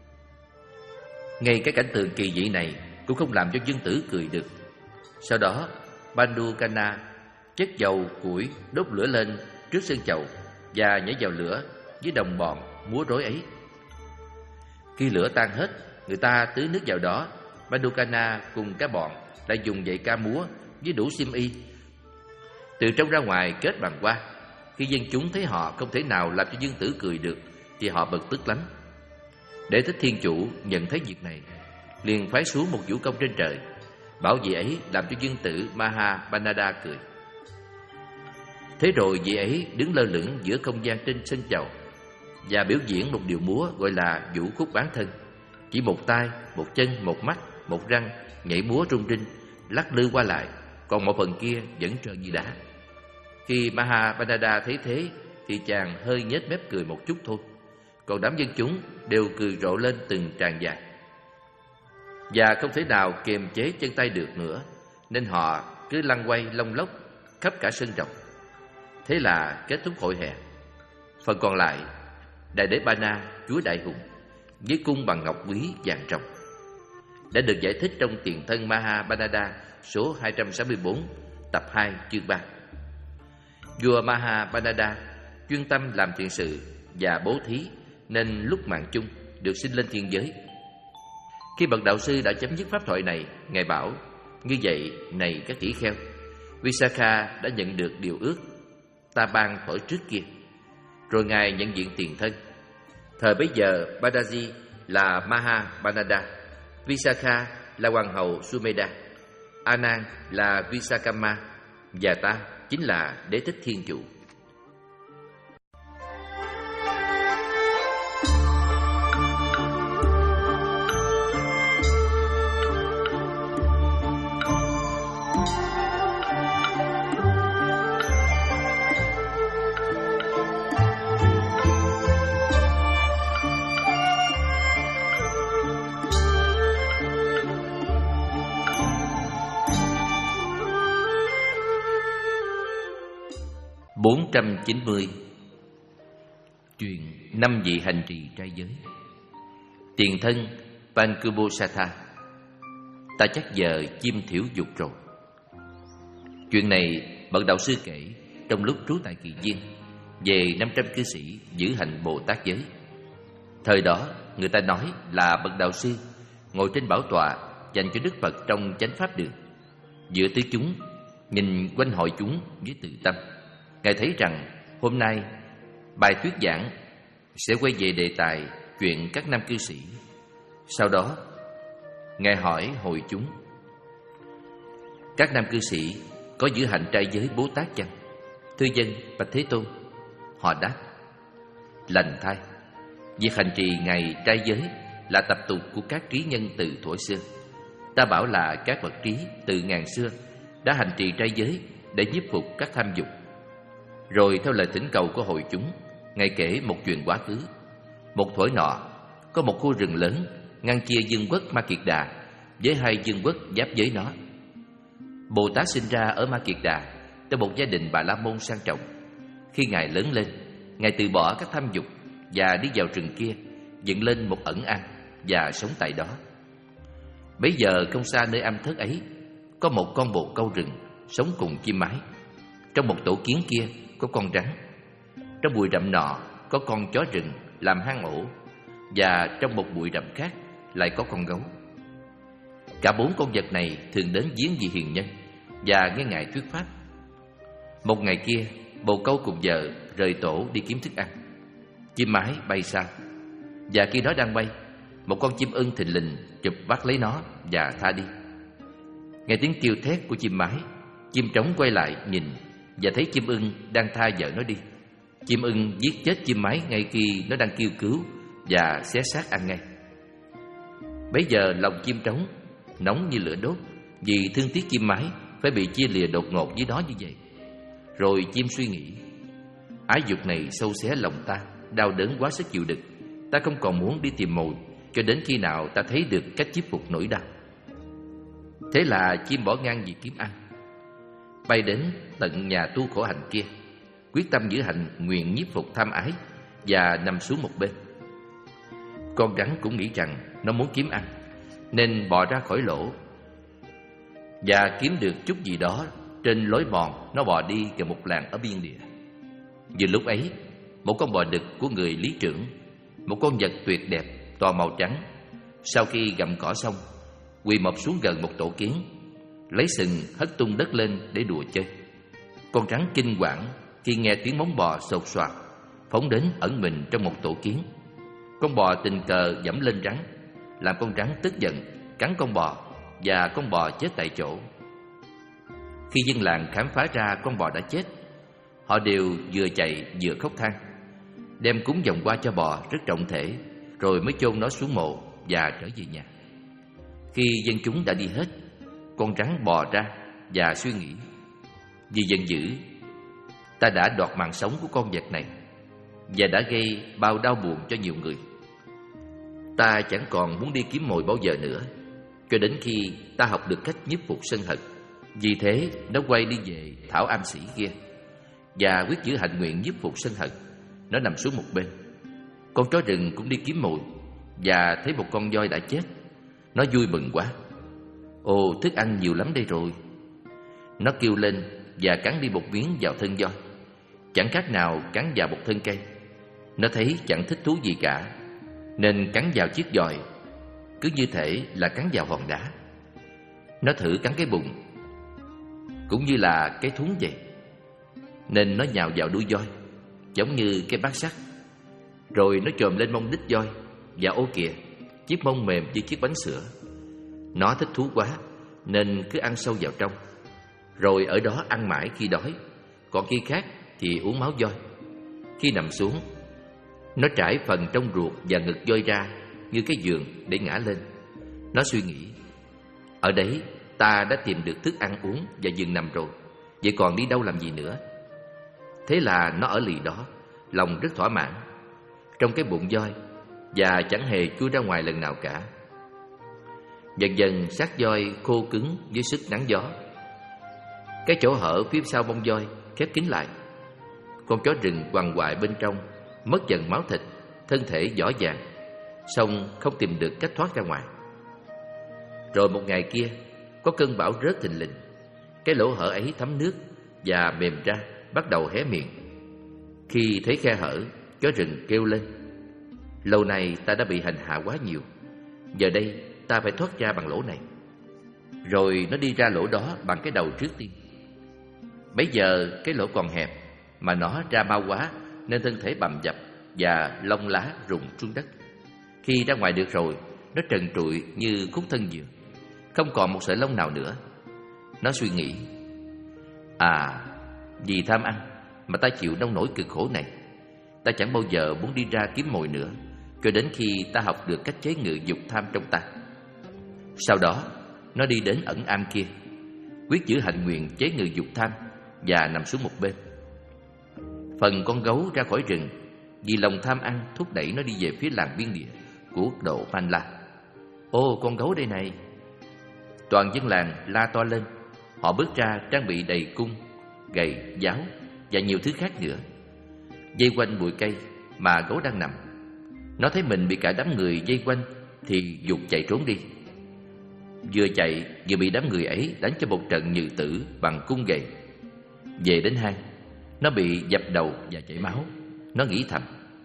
Ngay cái cảnh tượng kỳ dị này cũng không làm cho Dương Tử cười được. Sau đó Bandukana chất dầu củi đốt lửa lên trước sân chầu và nhảy vào lửa với đồng bọn múa rối ấy. Khi lửa tan hết, người ta tưới nước vào đó. Bandukana cùng các bọn lại dùng dậy ca múa với đủ xiêm y, từ trong ra ngoài kết bằng hoa. Khi dân chúng thấy họ không thể nào làm cho Dương Tử cười được thì họ bực tức lắm. Đế Thích Thiên Chủ nhận thấy việc này, liền phái xuống một vũ công trên trời, bảo vị ấy làm cho Dương Tử Mahabharata cười. Thế rồi vị ấy đứng lơ lửng giữa không gian trên sân chầu và biểu diễn một điệu múa gọi là vũ khúc bán thân. Chỉ một tay, một chân, một mắt, một răng nhảy múa rung rinh, lắc lư qua lại, còn một phần kia vẫn trơn như đá. Khi Mahabharata thấy thế thì chàng hơi nhếch mép cười một chút thôi, còn đám dân chúng đều cười rộ lên từng tràng dài, và không thể nào kiềm chế chân tay được nữa, nên họ cứ lăn quay lông lốc khắp cả sân rộng. Thế là kết thúc hội hè. Phần còn lại, Đại Đế Ba Na, chúa Đại Hùng, với cung bằng ngọc quý vàng ròng, đã được giải thích trong Tiền Thân Mahabharata số hai trăm sáu mươi bốn, tập hai, chương ba. Vua Mahabharata chuyên tâm làm thiện sự và bố thí, nên lúc mạng chung được sinh lên thiên giới. Khi bậc đạo sư đã chấm dứt pháp thoại này, ngài bảo: Như vậy, này các tỷ kheo, Visakha đã nhận được điều ước ta ban thuở trước kia. Rồi ngài nhận diện tiền thân. Thời bấy giờ Badaji là Mahabharata, Visakha là hoàng hậu Sumedha, Anand là Visakama, và ta chính là Đế Thích Thiên Chủ. bốn trăm chín mươi. Chuyện năm vị hành trì trai giới. Tiền thân Pankubosatha. Ta chắc giờ chim thiểu dục rồi. Chuyện này bậc đạo sư kể trong lúc trú tại Kỳ Viên về năm trăm cư sĩ giữ hành Bồ Tát giới. Thời đó người ta nói là bậc đạo sư ngồi trên bảo tọa dành cho Đức Phật trong chánh pháp đường, dựa tới chúng, nhìn quanh hội chúng với tự tâm. Ngài thấy rằng hôm nay bài thuyết giảng sẽ quay về đề tài chuyện các nam cư sĩ. Sau đó Ngài hỏi hội chúng: các nam cư sĩ có giữ hạnh trai giới Bố Tát chăng? Thưa dân, bạch Thế Tôn. Họ đáp: lành thay. Việc hành trì ngày trai giới là tập tục của các trí nhân từ thuở xưa. Ta bảo là các bậc trí từ ngàn xưa đã hành trì trai giới để nhiếp phục các tham dục. Rồi theo lời thỉnh cầu của hội chúng, Ngài kể một chuyện quá khứ. Một thuở nọ, có một khu rừng lớn ngăn chia vương quốc Ma Kiệt Đà với hai vương quốc giáp với nó. Bồ Tát sinh ra ở Ma Kiệt Đà trong một gia đình Bà La Môn sang trọng. Khi Ngài lớn lên, Ngài từ bỏ các tham dục và đi vào rừng kia, dựng lên một ẩn an và sống tại đó. Bấy giờ không xa nơi am thất ấy, có một con bồ câu rừng sống cùng chim mái. Trong một tổ kiến kia có con rắn, trong bụi rậm nọ có con chó rừng làm hang ổ, và trong một bụi rậm khác lại có con gấu. Cả bốn con vật này thường đến viếng vị hiền nhân và nghe Ngài thuyết pháp. Một ngày kia, bồ câu cùng vợ rời tổ đi kiếm thức ăn. Chim mái bay xa, và khi nó đang bay, một con chim ưng thình lình chụp bắt lấy nó và tha đi. Nghe tiếng kêu thét của chim mái, chim trống quay lại nhìn và thấy chim ưng đang tha vợ nó đi. Chim ưng giết chết chim mái ngay khi nó đang kêu cứu và xé xác ăn ngay. Bấy giờ lòng chim trống nóng như lửa đốt, vì thương tiếc chim mái phải bị chia lìa đột ngột với nó như vậy. Rồi chim suy nghĩ: ái dục này sâu xé lòng ta, đau đớn quá sức chịu đựng. Ta không còn muốn đi tìm mồi cho đến khi nào ta thấy được cách chiết phục nỗi đau. Thế là chim bỏ ngang việc kiếm ăn, bay đến tận nhà tu khổ hạnh kia, quyết tâm giữ hạnh nguyện nhiếp phục tham ái, và nằm xuống một bên. Con rắn cũng nghĩ rằng nó muốn kiếm ăn, nên bò ra khỏi lỗ và kiếm được chút gì đó trên lối mòn nó bò đi gần một làng ở biên địa. Vừa lúc ấy, một con bò đực của người lý trưởng, một con vật tuyệt đẹp toàn màu trắng, sau khi gặm cỏ xong, quỳ mọp xuống gần một tổ kiến, lấy sừng hất tung đất lên để đùa chơi. Con rắn kinh quản khi nghe tiếng móng bò xột xoạt, phóng đến ẩn mình trong một tổ kiến. Con bò tình cờ giẫm lên rắn, làm con rắn tức giận cắn con bò, và con bò chết tại chỗ. Khi dân làng khám phá ra con bò đã chết, họ đều vừa chạy vừa khóc than, đem cúng vòng qua cho bò rất trọng thể, rồi mới chôn nó xuống mộ và trở về nhà. Khi dân chúng đã đi hết, con rắn bò ra và suy nghĩ: vì giận dữ, ta đã đoạt mạng sống của con vật này và đã gây bao đau buồn cho nhiều người. Ta chẳng còn muốn đi kiếm mồi bao giờ nữa, cho đến khi ta học được cách nhiếp phục sân hận. Vì thế nó quay đi về thảo am sĩ kia và quyết giữ hạnh nguyện nhiếp phục sân hận. Nó nằm xuống một bên. Con chó rừng cũng đi kiếm mồi và thấy một con voi đã chết. Nó vui mừng quá: ồ, thức ăn nhiều lắm đây rồi. Nó kêu lên và cắn đi một miếng vào thân voi, chẳng khác nào cắn vào một thân cây. Nó thấy chẳng thích thú gì cả, nên cắn vào chiếc giòi, cứ như thể là cắn vào hòn đá. Nó thử cắn cái bụng, cũng như là cái thúng vậy, nên nó nhào vào đuôi voi, giống như cái bát sắt. Rồi nó chồm lên mông đít voi, và ô kìa, chiếc mông mềm như chiếc bánh sữa. Nó thích thú quá, nên cứ ăn sâu vào trong, rồi ở đó ăn mãi khi đói, còn khi khác thì uống máu voi. Khi nằm xuống, nó trải phần trong ruột và ngực voi ra như cái giường để ngã lên. Nó suy nghĩ: ở đấy ta đã tìm được thức ăn uống và giường nằm rồi, vậy còn đi đâu làm gì nữa? Thế là nó ở lì đó, lòng rất thỏa mãn trong cái bụng voi, và chẳng hề chui ra ngoài lần nào cả. Dần dần xác voi khô cứng dưới sức nắng gió. Cái chỗ hở phía sau mông voi khép kín lại, con chó rừng quằn quại bên trong, mất dần máu thịt, thân thể vỏ vàng, song không tìm được cách thoát ra ngoài. Rồi một ngày kia, có cơn bão rớt thình lình. Cái lỗ hở ấy thấm nước và mềm ra, bắt đầu hé miệng. Khi thấy khe hở, chó rừng kêu lên: lâu nay ta đã bị hành hạ quá nhiều, giờ đây ta phải thoát ra bằng lỗ này. Rồi nó đi ra lỗ đó bằng cái đầu trước tiên. Bấy giờ cái lỗ còn hẹp, mà nó ra mau quá nên thân thể bầm dập và lông lá rụng xuống đất. Khi ra ngoài được rồi, nó trần trụi như khúc thân giường, không còn một sợi lông nào nữa. Nó suy nghĩ: à, vì tham ăn mà ta chịu đau nổi cực khổ này. Ta chẳng bao giờ muốn đi ra kiếm mồi nữa, cho đến khi ta học được cách chế ngự dục tham trong ta. Sau đó, nó đi đến ẩn am kia, quyết giữ hạnh nguyện chế ngự dục tham và nằm xuống một bên. Phần con gấu ra khỏi rừng vì lòng tham ăn thúc đẩy nó đi về phía làng biên địa của quốc độ Manla. Ô, con gấu đây này! Toàn dân làng la to lên. Họ bước ra trang bị đầy cung, gậy, giáo và nhiều thứ khác nữa, dây quanh bụi cây mà gấu đang nằm. Nó thấy mình bị cả đám người dây quanh thì giục chạy trốn đi. Vừa chạy vừa bị đám người ấy đánh cho một trận nhừ tử bằng cung gậy. Về đến hang, nó bị dập đầu và chảy máu. Nó nghĩ thầm: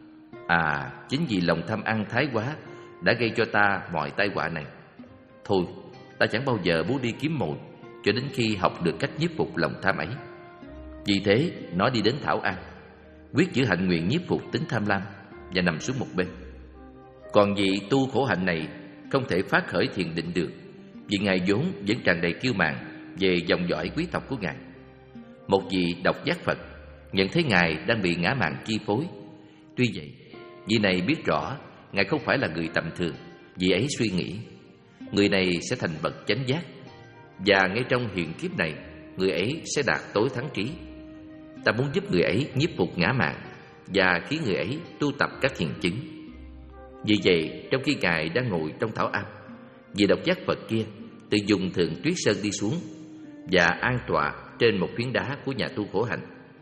à, chính vì lòng tham ăn thái quá đã gây cho ta mọi tai họa này. Thôi, ta chẳng bao giờ muốn đi kiếm mồi cho đến khi học được cách nhiếp phục lòng tham ấy. Vì thế, nó đi đến Thảo An, quyết giữ hạnh nguyện nhiếp phục tính tham lam và nằm xuống một bên. Còn vị tu khổ hạnh này không thể phát khởi thiền định được, vì ngài vốn vẫn tràn đầy kiêu mạn về dòng dõi quý tộc của ngài. Một vị độc giác Phật nhận thấy ngài đang bị ngã mạn chi phối. Tuy vậy, vị này biết rõ ngài không phải là người tầm thường. Vị ấy suy nghĩ, người này sẽ thành bậc chánh giác, và ngay trong hiện kiếp này, người ấy sẽ đạt tối thắng trí. Ta muốn giúp người ấy nhiếp phục ngã mạn và khiến người ấy tu tập các thiền chứng. Vì vậy, trong khi ngài đang ngồi trong thảo am, vị độc giác Phật kia từ dùng thượng tuyết sơn đi xuống và an tọa trên một phiến đá của nhà tu khổ hạnh.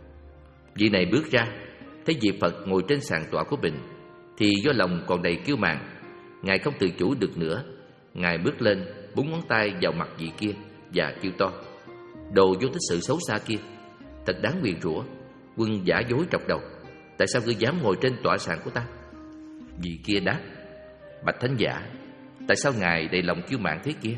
Vị này bước ra, thấy vị Phật ngồi trên sàn tọa của mình, thì do lòng còn đầy kiêu mạn, ngài không tự chủ được nữa. Ngài bước lên, búng ngón tay vào mặt vị kia và kêu to: đồ vô tích sự xấu xa kia, thật đáng nguyền rủa, quân giả dối trọc đầu, tại sao ngươi dám ngồi trên tọa sàn của ta? Vị kia đáp: bạch thánh giả, tại sao ngài đầy lòng kiêu mạn thế kia?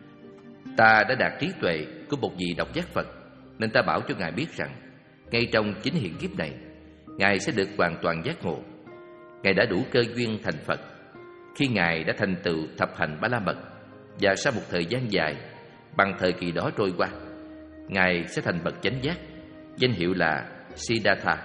Ta đã đạt trí tuệ của một vị độc giác Phật, nên ta bảo cho ngài biết rằng ngay trong chính hiện kiếp này, ngài sẽ được hoàn toàn giác ngộ. Ngài đã đủ cơ duyên thành Phật khi ngài đã thành tựu thập hành Ba La Mật, và sau một thời gian dài, bằng thời kỳ đó trôi qua, ngài sẽ thành bậc chánh giác, danh hiệu là Siddhartha.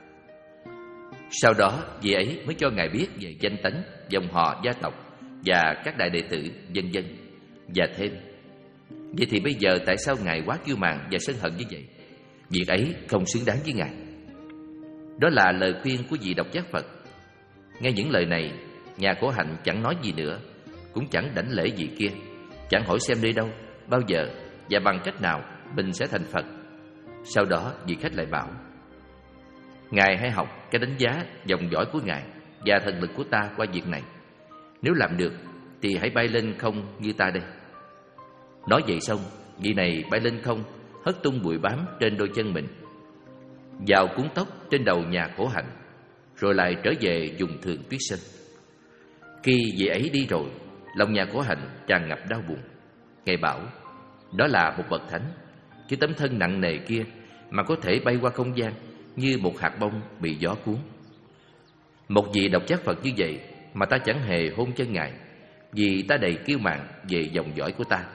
Sau đó, vị ấy mới cho ngài biết về danh tánh, dòng họ, gia tộc và các đại đệ tử, vân vân. Và thêm: vậy thì bây giờ tại sao ngài quá kiêu mạn và sân hận như vậy? Việc ấy không xứng đáng với ngài. Đó là lời khuyên của vị độc giác Phật. Nghe những lời này, nhà khổ hạnh chẳng nói gì nữa, cũng chẳng đảnh lễ vị kia, chẳng hỏi xem nơi đâu, bao giờ và bằng cách nào mình sẽ thành Phật. Sau đó vị khách lại bảo: ngài hãy học cái đánh giá dòng dõi của ngài và thần lực của ta qua việc này. Nếu làm được thì hãy bay lên không như ta đây. Nói vậy xong, vị này bay lên không, hất tung bụi bám trên đôi chân mình, vào cuốn tóc trên đầu nhà khổ hạnh, rồi lại trở về dùng thường tuyết sơn. Khi vị ấy đi rồi, lòng nhà khổ hạnh tràn ngập đau buồn. Ngài bảo: đó là một bậc thánh, cái tấm thân nặng nề kia mà có thể bay qua không gian như một hạt bông bị gió cuốn. Một vị độc giác Phật như vậy mà ta chẳng hề hôn chân ngài, vì ta đầy kiêu mạn về dòng dõi của ta,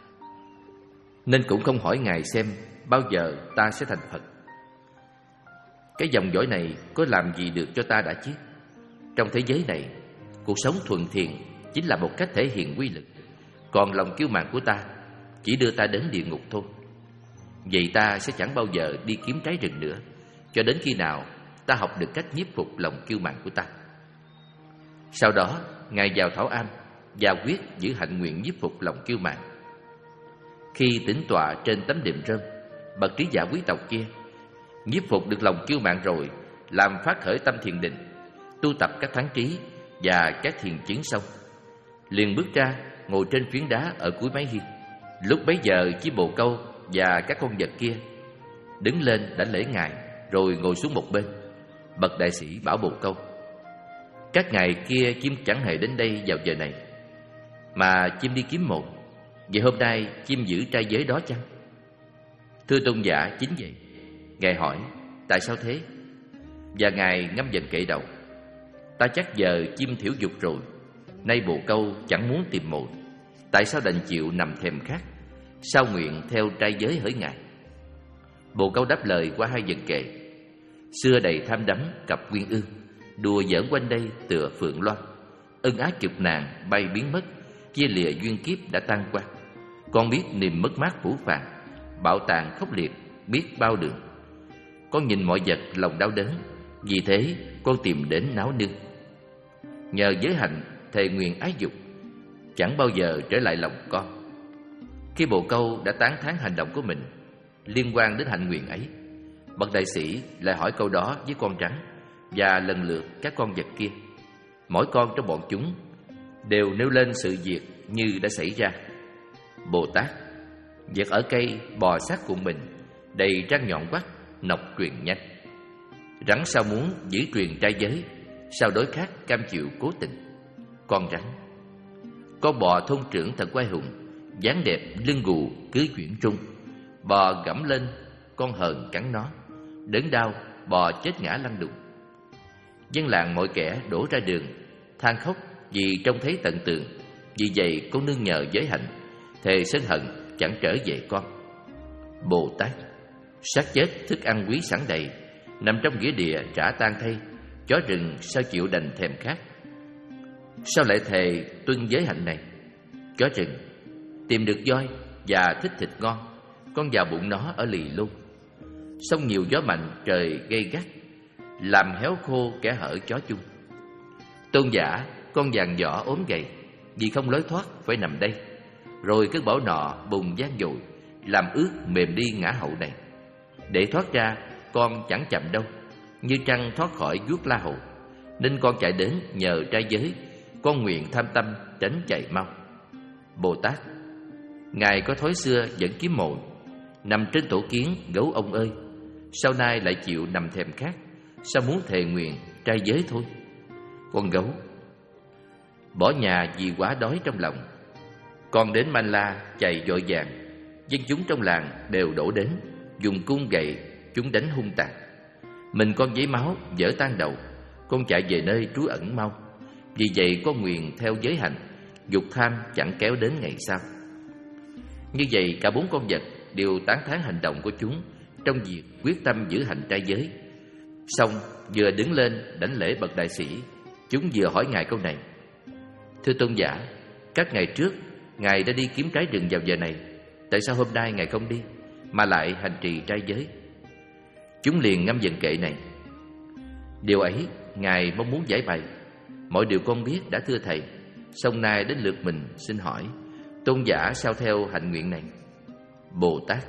nên cũng không hỏi ngài xem bao giờ ta sẽ thành Phật. Cái dòng dõi này có làm gì được cho ta đã chứ? Trong thế giới này, cuộc sống thuần thiện chính là một cách thể hiện quy lực, còn lòng kiêu mạn của ta chỉ đưa ta đến địa ngục thôi. Vậy ta sẽ chẳng bao giờ đi kiếm trái rừng nữa, cho đến khi nào ta học được cách nhiếp phục lòng kiêu mạn của ta. Sau đó, ngài vào thảo am và quyết giữ hạnh nguyện nhiếp phục lòng kiêu mạn. Khi tĩnh tọa trên tấm đệm rơm, bậc trí giả quý tộc kia Nhiếp phục được lòng kiêu mạn rồi, làm phát khởi tâm thiền định, tu tập các thắng trí và các thiền chứng xong, liền bước ra ngồi trên phiến đá ở cuối mái hiên. Lúc bấy giờ chim bồ câu và các con vật kia đứng lên đảnh lễ ngài, rồi ngồi xuống một bên. Bậc đại sĩ bảo bồ câu: các ngài kia chim chẳng hề đến đây vào giờ này, mà chim đi kiếm mồi. Vậy hôm nay chim giữ trai giới đó chăng? Thưa tôn giả, chính vậy. Ngài hỏi: tại sao thế? Và ngài ngâm dần kệ đầu: ta chắc giờ chim thiểu dục rồi, nay bồ câu chẳng muốn tìm mồi, tại sao đành chịu nằm thèm khát, sao nguyện theo trai giới hỡi ngài? Bồ câu đáp lời qua hai dần kệ: xưa đầy tham đắm cặp nguyên ương, đùa giỡn quanh đây tựa phượng loan, ân ái chục nàng bay biến mất, chia lìa duyên kiếp đã tan qua. Con biết niềm mất mát phủ phàng, bạo tàn khốc liệt biết bao đường. Con nhìn mọi vật lòng đau đớn, vì thế con tìm đến náo nương. Nhờ giới hạnh thề nguyện ái dục, chẳng bao giờ trở lại lòng con. Khi bồ câu đã tán thán hành động của mình liên quan đến hạnh nguyện ấy, bậc đại sĩ lại hỏi câu đó với con rắn và lần lượt các con vật kia. Mỗi con trong bọn chúng đều nêu lên sự việc như đã xảy ra. Bồ Tát: vật ở cây bò sát cuộn mình, đầy răng nhọn quắt, nọc truyền nhanh. Rắn sao muốn giữ truyền trai giới, sao đối khác cam chịu cố tình. Con rắn: con bò thôn trưởng thật quái hùng, dáng đẹp lưng gù cứ chuyển trung. Bò gẫm lên, con hờn cắn nó, đớn đau bò chết ngã lăn đùng. Dân làng mọi kẻ đổ ra đường, than khóc vì trông thấy tận tường. Vì vậy con nương nhờ giới hạnh, thề sân hận chẳng trở về con. Bồ Tát: xác chết thức ăn quý sẵn đầy, nằm trong nghĩa địa trả tan thay, chó rừng sao chịu đành thèm khát. Sao lại thề tuân giới hạnh này? Chó rừng: tìm được voi và thích thịt ngon, con vào bụng nó ở lì luôn. Sông nhiều gió mạnh trời gây gắt, làm héo khô kẻ hở chó chung. Tôn giả, con vàng vỏ ốm gầy, vì không lối thoát phải nằm đây. Rồi cơn bão nọ bùng gian dội, làm ướt mềm đi ngã hậu này. Để thoát ra con chẳng chậm đâu, như trăng thoát khỏi guốc la hầu. Nên con chạy đến nhờ trai giới, con nguyện tham tâm tránh chạy mau. Bồ Tát: ngài có thói xưa vẫn kiếm mồi, nằm trên tổ kiến gấu ông ơi, sau nay lại chịu nằm thèm khát, sao muốn thề nguyện trai giới thôi. Con gấu: bỏ nhà vì quá đói trong lòng, con đến Manla chạy vội vàng. Dân chúng trong làng đều đổ đến, dùng cung gậy chúng đánh hung tàn. Mình con giấy máu vỡ tan đầu, con chạy về nơi trú ẩn mau. Vì vậy con nguyện theo giới hạnh, dục tham chẳng kéo đến ngày sau. Như vậy cả bốn con vật đều tán thán hành động của chúng trong việc quyết tâm giữ hạnh trai giới. Xong vừa đứng lên đảnh lễ bậc đại sĩ, chúng vừa hỏi ngài câu này: thưa tôn giả, các ngày trước ngài đã đi kiếm trái rừng vào giờ này, tại sao hôm nay ngài không đi mà lại hành trì trai giới? Chúng liền ngâm dần kệ này: điều ấy ngài mong muốn giải bày, mọi điều con biết đã thưa thầy. Song nay đến lượt mình xin hỏi, tôn giả sao theo hạnh nguyện này? Bồ Tát: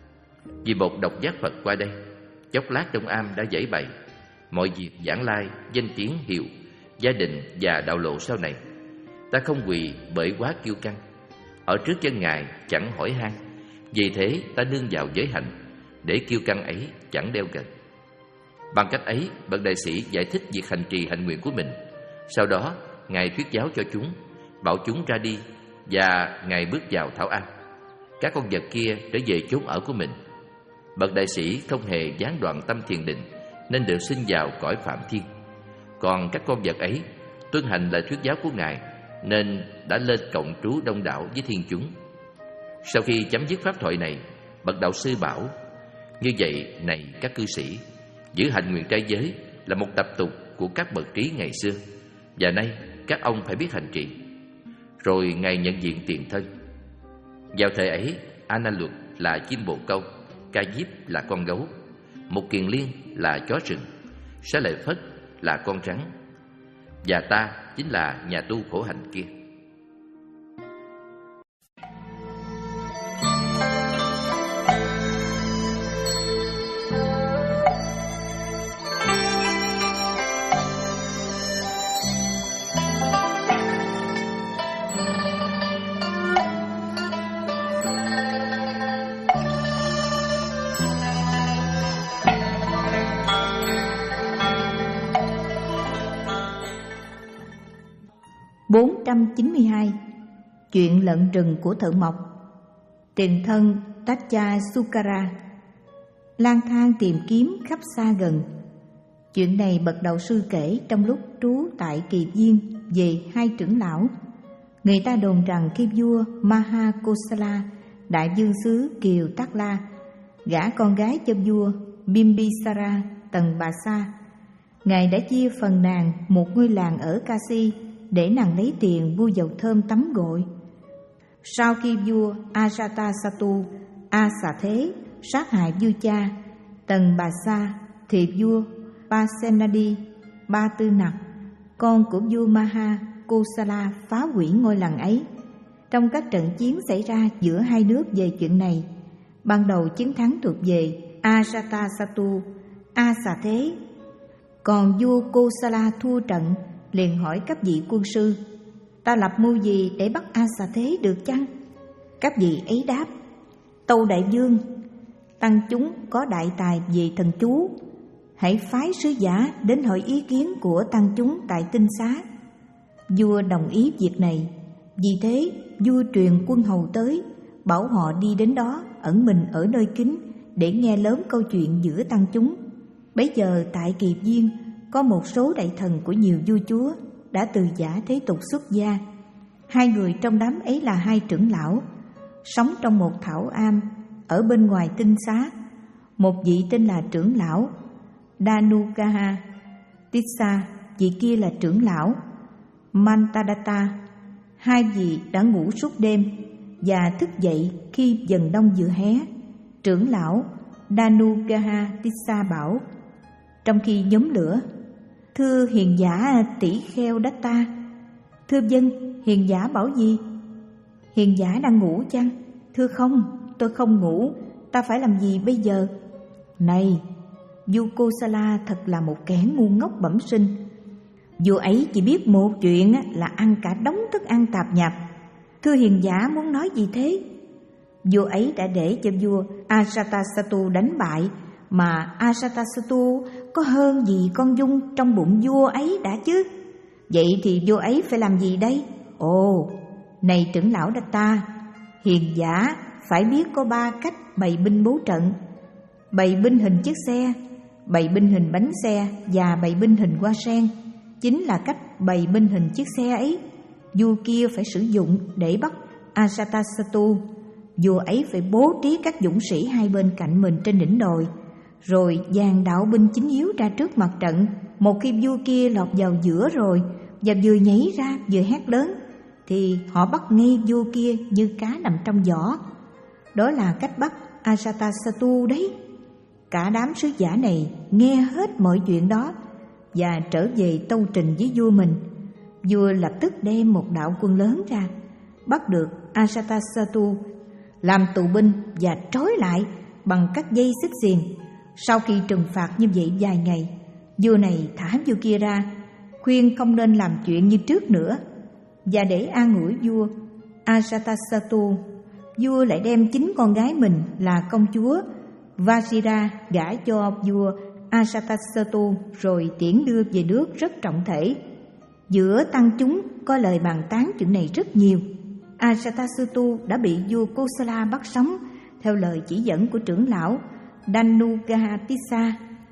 vì một độc giác Phật qua đây, chốc lát trong am đã giải bày mọi việc giảng lai, danh tiếng hiệu, gia đình và đạo lộ sau này. Ta không quỳ bởi quá kiêu căng, ở trước chân ngài chẳng hỏi han. Vì thế ta nương vào giới hạnh, để kiêu căng ấy chẳng đeo gần. Bằng cách ấy, bậc đại sĩ giải thích việc hành trì hạnh nguyện của mình. Sau đó ngài thuyết giáo cho chúng, bảo chúng ra đi, và ngài bước vào thảo am. Các con vật kia trở về chốn ở của mình. Bậc đại sĩ không hề gián đoạn tâm thiền định, nên được sinh vào cõi phạm thiên. Còn các con vật ấy tuân hành lời thuyết giáo của ngài, nên đã lên cộng trú đông đảo với thiên chúng. Sau khi chấm dứt pháp thoại này, bậc đạo sư bảo: như vậy này các cư sĩ, giữ hạnh nguyện trai giới là một tập tục của các bậc trí ngày xưa, và nay các ông phải biết hành trì. Rồi ngài nhận diện tiền thân. Vào thời ấy, Analuộc là chim bồ câu, Ca Diếp là con gấu, Một Kiền Liên là chó rừng, Xá Lợi Phất là con rắn, và ta chính là nhà tu khổ hạnh kia. bốn trăm chín mươi hai. Chuyện lợn rừng của thợ mộc. Tiền thân Tatchasukara lang thang tìm kiếm khắp xa gần. Chuyện này bậc đạo sư kể trong lúc trú tại Kỳ Viên về hai trưởng lão. Người ta đồn rằng khi vua Mahakosala, đại vương xứ Kiều Tát La, gả con gái cho vua Bimbisara Tần Bà Sa, ngài đã chia phần nàng một ngôi làng ở Kasi để nàng lấy tiền mua dầu thơm tắm gội. Sau khi vua Ajatasattu A Xà Thế sát hại vua cha Tần Bà Sa, thì vua Pasenadi Ba Tư Nặc, con của vua Maha Kosala, phá hủy ngôi làng ấy. Trong các trận chiến xảy ra giữa hai nước về chuyện này, ban đầu chiến thắng thuộc về Ajatasattu A Xà Thế, còn vua Kosala thua trận, liền hỏi các vị quân sư: ta lập mưu gì để bắt A Xà Thế được chăng? Các vị ấy đáp: tâu đại vương, tăng chúng có đại tài về thần chú, hãy phái sứ giả đến hỏi ý kiến của tăng chúng tại Tinh Xá. Vua đồng ý việc này, vì thế vua truyền quân hầu tới, bảo họ đi đến đó ẩn mình ở nơi kín để nghe lớn câu chuyện giữa tăng chúng. Bấy giờ tại Kỳ Viên có một số đại thần của nhiều vua chúa đã từ giả thế tục xuất gia. Hai người trong đám ấy là hai trưởng lão, sống trong một thảo am ở bên ngoài Tinh Xá. Một vị tên là trưởng lão Dhanukaha Tissa, vị kia là trưởng lão Mantadatta. Hai vị đã ngủ suốt đêm và thức dậy khi dần đông vừa hé. Trưởng lão Dhanukaha Tissa bảo trong khi nhóm lửa: thưa hiền giả tỷ kheo Datta. Thưa dân, hiền giả bảo gì? Hiền giả đang ngủ chăng? Thưa không, tôi không ngủ. Ta phải làm gì bây giờ? Này, vua Kosala thật là một kẻ ngu ngốc bẩm sinh. Vua ấy chỉ biết một chuyện là ăn cả đống thức ăn tạp nhạp. Thưa hiền giả muốn nói gì thế? Vua ấy đã để cho vua Ajatasattu đánh bại, mà Ajatasattu có hơn gì con dung trong bụng vua ấy đã chứ. Vậy thì vua ấy phải làm gì đây? Ồ, này trưởng lão Datta, hiền giả phải biết có ba cách bày binh bố trận: bày binh hình chiếc xe, bày binh hình bánh xe và bày binh hình hoa sen. Chính là cách bày binh hình chiếc xe ấy vua kia phải sử dụng để bắt Ajatasattu. Vua ấy phải bố trí các dũng sĩ hai bên cạnh mình trên đỉnh đồi, rồi dàn đạo binh chính yếu ra trước mặt trận. Một khi vua kia lọt vào giữa rồi và vừa nhảy ra vừa hét lớn, thì họ bắt ngay vua kia như cá nằm trong giỏ. Đó là cách bắt Ajatasattu đấy. Cả đám sứ giả này nghe hết mọi chuyện đó và trở về tâu trình với vua mình. Vua lập tức đem một đạo quân lớn ra, bắt được Ajatasattu, làm tù binh và trói lại bằng các dây xích xiềng. Sau khi trừng phạt như vậy vài ngày, vua này thả vua kia ra, khuyên không nên làm chuyện như trước nữa. Và để an ủi vua Ajatasattu, vua lại đem chính con gái mình là công chúa Vajira gả cho vua Ajatasattu, rồi tiễn đưa về nước rất trọng thể. Giữa tăng chúng có lời bàn tán chuyện này rất nhiều. Ajatasattu đã bị vua Kosala bắt sống theo lời chỉ dẫn của trưởng lão Dhanukaha Tissa.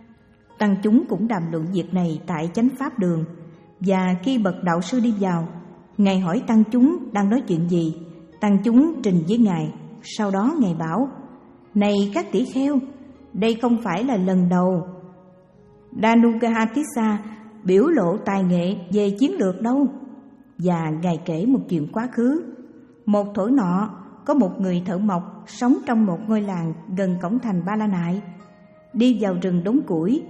Tăng chúng cũng đàm luận việc này tại chánh pháp đường. Và khi bậc đạo sư đi vào, ngài hỏi tăng chúng đang nói chuyện gì. Tăng chúng trình với ngài. Sau đó ngài bảo: này các tỷ kheo, đây không phải là lần đầu Dhanukaha Tissa biểu lộ tài nghệ về chiến lược đâu. Và ngài kể một chuyện quá khứ. Một thổi nọ, có một người thợ mộc sống trong một ngôi làng gần cổng thành Ba La Nại. Đi vào rừng đốn củi,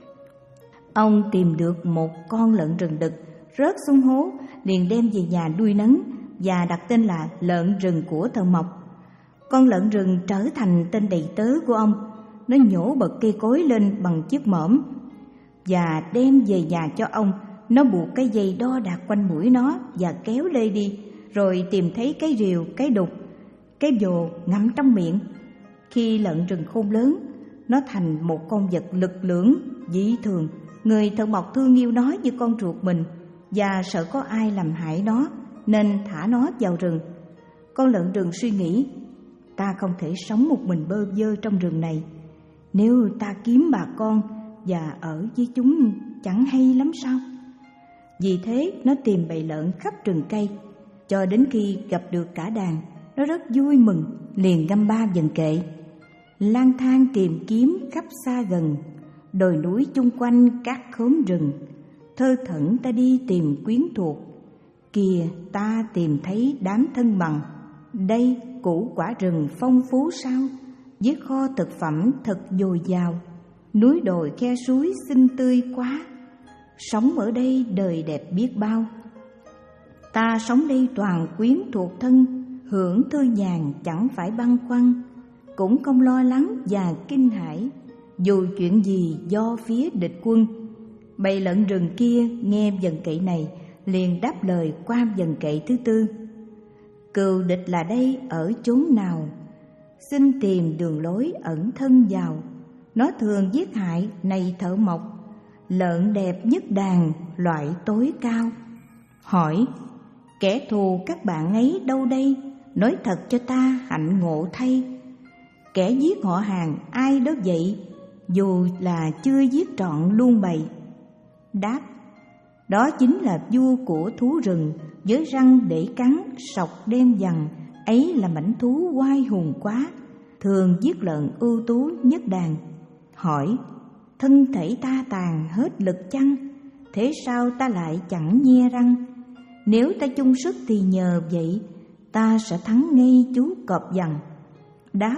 ông tìm được một con lợn rừng đực rớt xuống hố, liền đem về nhà nuôi nấng và đặt tên là lợn rừng của thợ mộc. Con lợn rừng trở thành tên đầy tớ của ông. Nó nhổ bật cây cối lên bằng chiếc mõm và đem về nhà cho ông. Nó buộc cái dây đo đạc quanh mũi nó và kéo lê đi, rồi tìm thấy cái rìu, cái đục, cái vồ ngậm trong miệng. Khi lợn rừng khôn lớn, nó thành một con vật lực lưỡng dị thường. Người thợ mộc thương yêu nó như con ruột mình. và sợ có ai làm hại nó nên thả nó vào rừng. Con lợn rừng suy nghĩ, ta không thể sống một mình bơ vơ trong rừng này. Nếu ta kiếm bà con và ở với chúng chẳng hay lắm sao? Vì thế nó tìm bầy lợn khắp rừng cây, cho đến khi gặp được cả đàn, nó rất vui mừng, liền găm ba dần kệ. Lang thang tìm kiếm khắp xa gần, đồi núi chung quanh các khóm rừng, thơ thẩn ta đi tìm quyến thuộc. Kìa ta tìm thấy đám thân bằng, đây củ quả rừng phong phú sao, với kho thực phẩm thật dồi dào. Núi đồi khe suối xinh tươi quá, sống ở đây đời đẹp biết bao. Ta sống đây toàn quyến thuộc thân, hưởng thư nhàn chẳng phải băn khoăn, cũng không lo lắng và kinh hãi, dù chuyện gì do phía địch quân. Bầy lợn rừng kia nghe dần kệ này, liền đáp lời qua dần kệ thứ tư. Cừu địch là đây ở chốn nào, xin tìm đường lối ẩn thân vào. Nó thường giết hại này thợ mộc, lợn đẹp nhất đàn loại tối cao. Hỏi, kẻ thù các bạn ấy đâu đây, nói thật cho ta hạnh ngộ thay. Kẻ giết họ hàng ai đó vậy, dù là chưa giết trọn luôn bầy. Đáp, đó chính là vua của thú rừng, với răng để cắn, sọc đen dằn, ấy là mãnh thú oai hùng quá, thường giết lợn ưu tú nhất đàn. Hỏi, thân thể ta tàn hết lực chăng, thế sao ta lại chẳng nhe răng? Nếu ta chung sức thì nhờ vậy, ta sẽ thắng ngay chú cọp dằn. Đáp,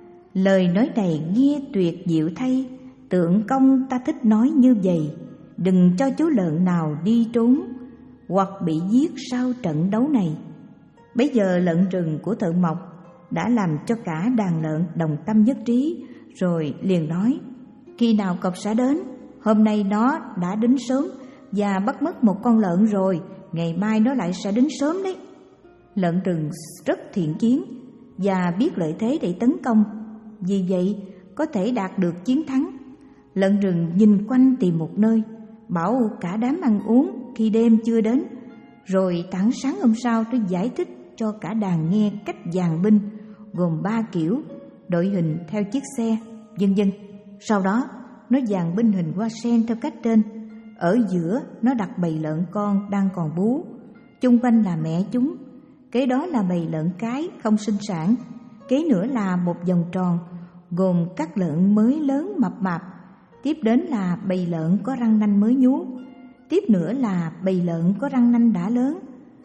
lời nói này nghe tuyệt diệu thay, tượng công ta thích nói như vậy. Đừng cho chú lợn nào đi trốn, hoặc bị giết sau trận đấu này. Bấy giờ lợn rừng của thợ mộc đã làm cho cả đàn lợn đồng tâm nhất trí, rồi liền nói, khi nào cọp sẽ đến? Hôm nay nó đã đến sớm và bắt mất một con lợn rồi, ngày mai nó lại sẽ đến sớm đấy. Lợn rừng rất thiện chiến và biết lợi thế để tấn công, vì vậy có thể đạt được chiến thắng. Lợn rừng nhìn quanh tìm một nơi, bảo cả đám ăn uống khi đêm chưa đến, rồi tảng sáng hôm sau tôi giải thích cho cả đàn nghe cách dàn binh, gồm ba kiểu, đội hình theo chiếc xe, vân vân. Sau đó nó dàn binh hình hoa sen theo cách trên. Ở giữa nó đặt bầy lợn con đang còn bú, chung quanh là mẹ chúng. Kế đó là bầy lợn cái không sinh sản. Kế nữa là một vòng tròn gồm các lợn mới lớn mập mạp. Tiếp đến là bầy lợn có răng nanh mới nhú. Tiếp nữa là bầy lợn có răng nanh đã lớn.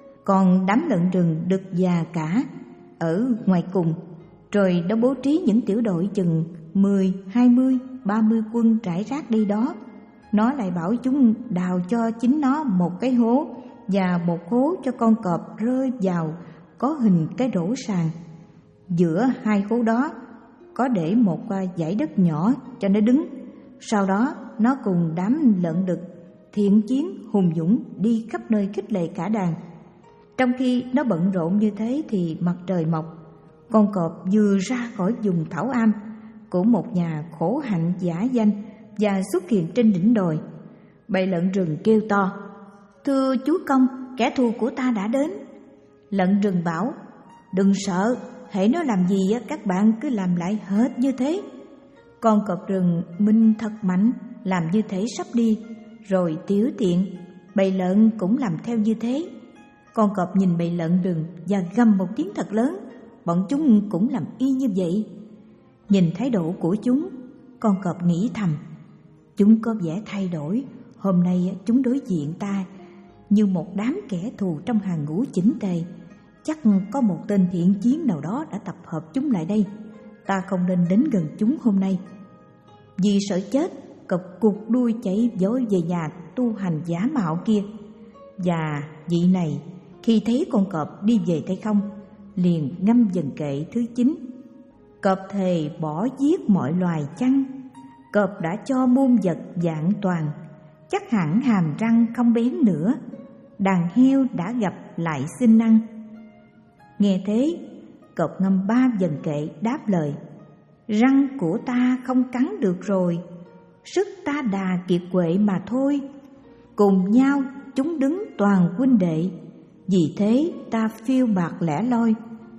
Còn đám lợn rừng đực già cả ở ngoài cùng. Rồi nó bố trí những tiểu đội chừng mười, hai mươi, ba mươi quân rải rác đây đó. Nó lại bảo chúng đào cho chính nó một cái hố, và một hố cho con cọp rơi vào có hình cái rổ sàn. Giữa hai hố đó có để một dải đất nhỏ cho nó đứng. Sau đó nó cùng đám lợn đực thiện chiến hùng dũng đi khắp nơi khích lệ cả đàn. Trong khi nó bận rộn như thế thì mặt trời mọc. Con cọp vừa ra khỏi vùng thảo am của một nhà khổ hạnh giả danh và xuất hiện trên đỉnh đồi. Bầy lợn rừng kêu to, thưa chúa công, kẻ thù của ta đã đến. Lợn rừng bảo, đừng sợ, hễ nó làm gì các bạn cứ làm lại hết như thế. Con cọp rừng minh thật mạnh, làm như thể sắp đi, rồi tiểu tiện. Bầy lợn cũng làm theo như thế. Con cọp nhìn bầy lợn rừng và gầm một tiếng thật lớn. Bọn chúng cũng làm y như vậy. Nhìn thái độ của chúng, con cọp nghĩ thầm, chúng có vẻ thay đổi. Hôm nay chúng đối diện ta như một đám kẻ thù trong hàng ngũ chỉnh tề. Chắc có một tên thiện chiến nào đó đã tập hợp chúng lại đây. Ta không nên đến gần chúng hôm nay. Vì sợ chết, cọp cụt đuôi chạy vội về nhà tu hành giả mạo kia. Và vị này khi thấy con cọp đi về tay không, liền ngâm dần kệ thứ chín. Cọp thề bỏ giết mọi loài chăng, cọp đã cho muôn vật vạn toàn, chắc hẳn hàm răng không bén nữa, đàn heo đã gặp lại xin ăn. Nghe thế, cọp ngâm ba dần kệ đáp lời, răng của ta không cắn được rồi, sức ta đà kiệt quệ mà thôi. Cùng nhau chúng đứng toàn huynh đệ, vì thế ta phiêu bạt lẻ loi.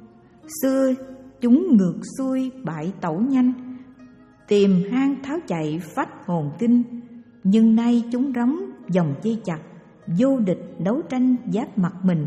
Xưa chúng ngược xuôi bại tẩu nhanh, tìm hang tháo chạy phách hồn kinh. Nhưng nay chúng rống vòng dây chặt, vô địch đấu tranh giáp mặt mình.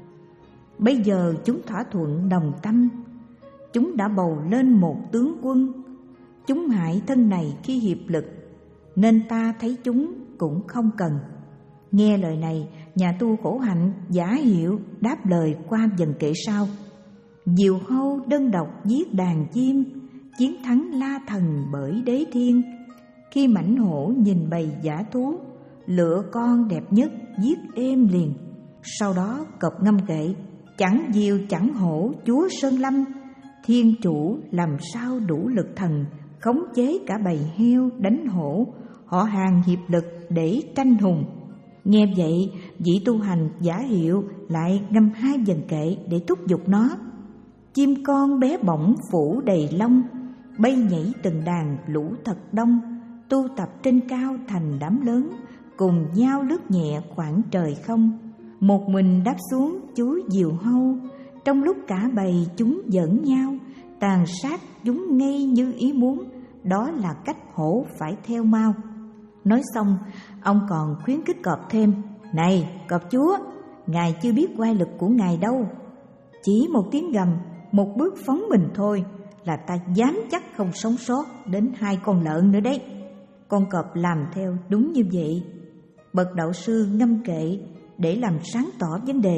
Bây giờ chúng thỏa thuận đồng tâm, chúng đã bầu lên một tướng quân. Chúng hại thân này khi hiệp lực, nên ta thấy chúng cũng không cần. Nghe lời này, nhà tu khổ hạnh Giả Hiệu đáp lời qua dần kệ sau. Diều hâu đơn độc giết đàn chim, chiến thắng La Thần bởi đế thiên. Khi mãnh hổ nhìn bầy dã thú, lựa con đẹp nhất giết êm liền. Sau đó cọp ngâm kệ: chẳng diều chẳng hổ chúa Sơn Lâm, thiên chủ làm sao đủ lực thần, khống chế cả bầy heo đánh hổ, họ hàng hiệp lực để tranh hùng. Nghe vậy, vị tu hành Giả Hiệu lại ngâm hai dần kệ để thúc giục nó. Chim con bé bỏng phủ đầy lông, bay nhảy từng đàn lũ thật đông, tu tập trên cao thành đám lớn, cùng nhau lướt nhẹ khoảng trời không. Một mình đáp xuống chú diều hâu, trong lúc cả bầy chúng giỡn nhau, tàn sát chúng ngay như ý muốn, đó là cách hổ phải theo mau. Nói xong, ông còn khuyến khích cọp thêm: này cọp chúa, ngài chưa biết oai lực của ngài đâu. Chỉ một tiếng gầm, một bước phóng mình thôi là ta dám chắc không sống sót đến hai con lợn nữa đấy. Con cọp làm theo đúng như vậy. Bậc đạo sư ngâm kệ để làm sáng tỏ vấn đề.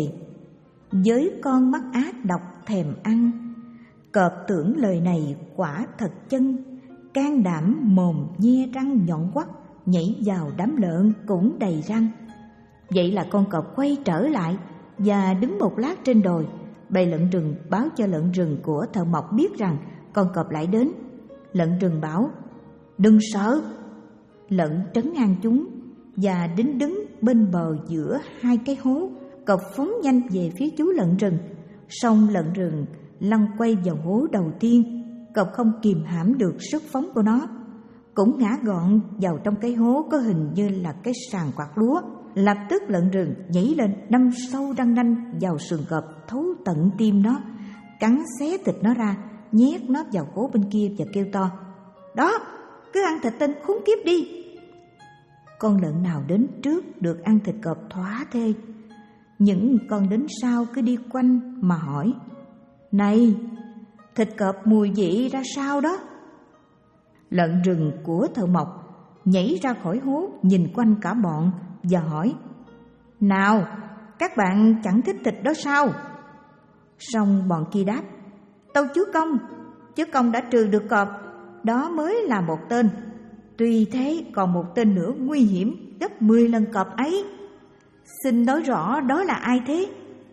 Với con mắt ác độc thèm ăn, cọp tưởng lời này quả thật chân, can đảm mồm nhe răng nhọn quắt, nhảy vào đám lợn cũng đầy răng. Vậy là con cọp quay trở lại và đứng một lát trên đồi. Bầy lợn rừng báo cho lợn rừng của thợ mộc biết rằng con cọp lại đến. Lợn rừng bảo: đừng sợ. Lợn trấn an chúng và đính đứng bên bờ giữa hai cái hố. Cọp phóng nhanh về phía chú lợn rừng, song lợn rừng lăn quay vào hố đầu tiên. Cọp không kìm hãm được sức phóng của nó, cũng ngã gọn vào trong cái hố có hình như là cái sàn quạt lúa. Lập tức lợn rừng nhảy lên, đâm sâu răng nanh vào sườn cọp, thấu tận tim nó, cắn xé thịt nó ra, nhét nó vào hố bên kia và kêu to: đó, cứ ăn thịt tên khốn kiếp đi. Con lợn nào đến trước được ăn thịt cọp thỏa thê. Những con đến sau cứ đi quanh mà hỏi: này, thịt cọp mùi vị ra sao đó? Lợn rừng của thợ mộc nhảy ra khỏi hố, nhìn quanh cả bọn và hỏi: nào, các bạn chẳng thích thịt đó sao? Xong bọn kia đáp: tâu chúa công, chúa công đã trừ được cọp, đó mới là một tên. Tuy thế còn một tên nữa nguy hiểm gấp mười lần cọp ấy. Xin nói rõ đó là ai thế?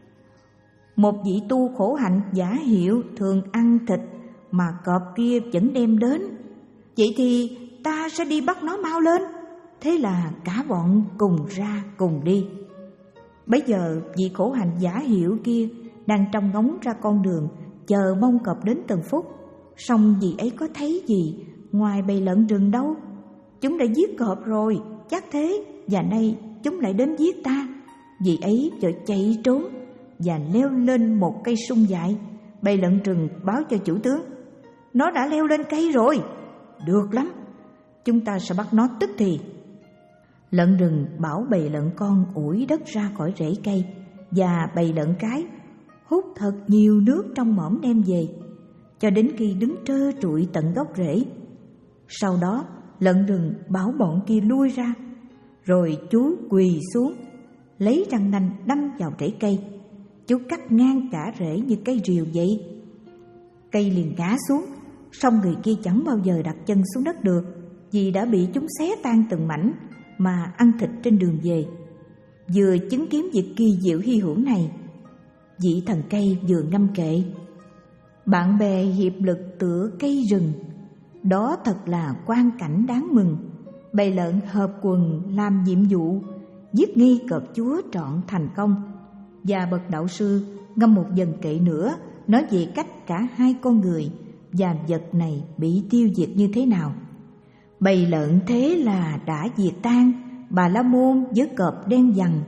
Một vị tu khổ hạnh Giả Hiệu thường ăn thịt mà cọp kia vẫn đem đến. Vậy thì ta sẽ đi bắt nó mau lên. Thế là cả bọn cùng ra cùng đi. Bấy giờ vị khổ hạnh Giả Hiệu kia đang trông ngóng ra con đường, chờ mong cọp đến từng phút. Song vị ấy có thấy gì ngoài bầy lợn rừng đâu. Chúng đã giết cọp rồi, chắc thế, và nay chúng lại đến giết ta. Vị ấy vội chạy trốn và leo lên một cây sung dại. Bầy lợn rừng báo cho chủ tướng: nó đã leo lên cây rồi. Được lắm, chúng ta sẽ bắt nó tức thì. Lợn rừng bảo bầy lợn con ủi đất ra khỏi rễ cây, và bầy lợn cái hút thật nhiều nước trong mõm đem về, cho đến khi đứng trơ trụi tận gốc rễ. Sau đó lợn rừng bảo bọn kia lui ra, rồi chú quỳ xuống, lấy răng nanh đâm vào rễ cây. Chú cắt ngang cả rễ như cây rìu vậy. Cây liền ngã xuống, song người kia chẳng bao giờ đặt chân xuống đất được, vì đã bị chúng xé tan từng mảnh mà ăn thịt trên đường về. Vừa chứng kiến việc kỳ diệu hy hữu này, vị thần cây vừa ngâm kệ: bạn bè hiệp lực tựa cây rừng, đó thật là quang cảnh đáng mừng. Bầy lợn hợp quần làm nhiệm vụ, giết nghi cọp chúa trọn thành công. Và bậc đạo sư ngâm một dần kệ nữa, nói về cách cả hai con người và vật này bị tiêu diệt như thế nào. Bầy lợn thế là đã diệt tan, Bà La Môn với cọp đen dằn,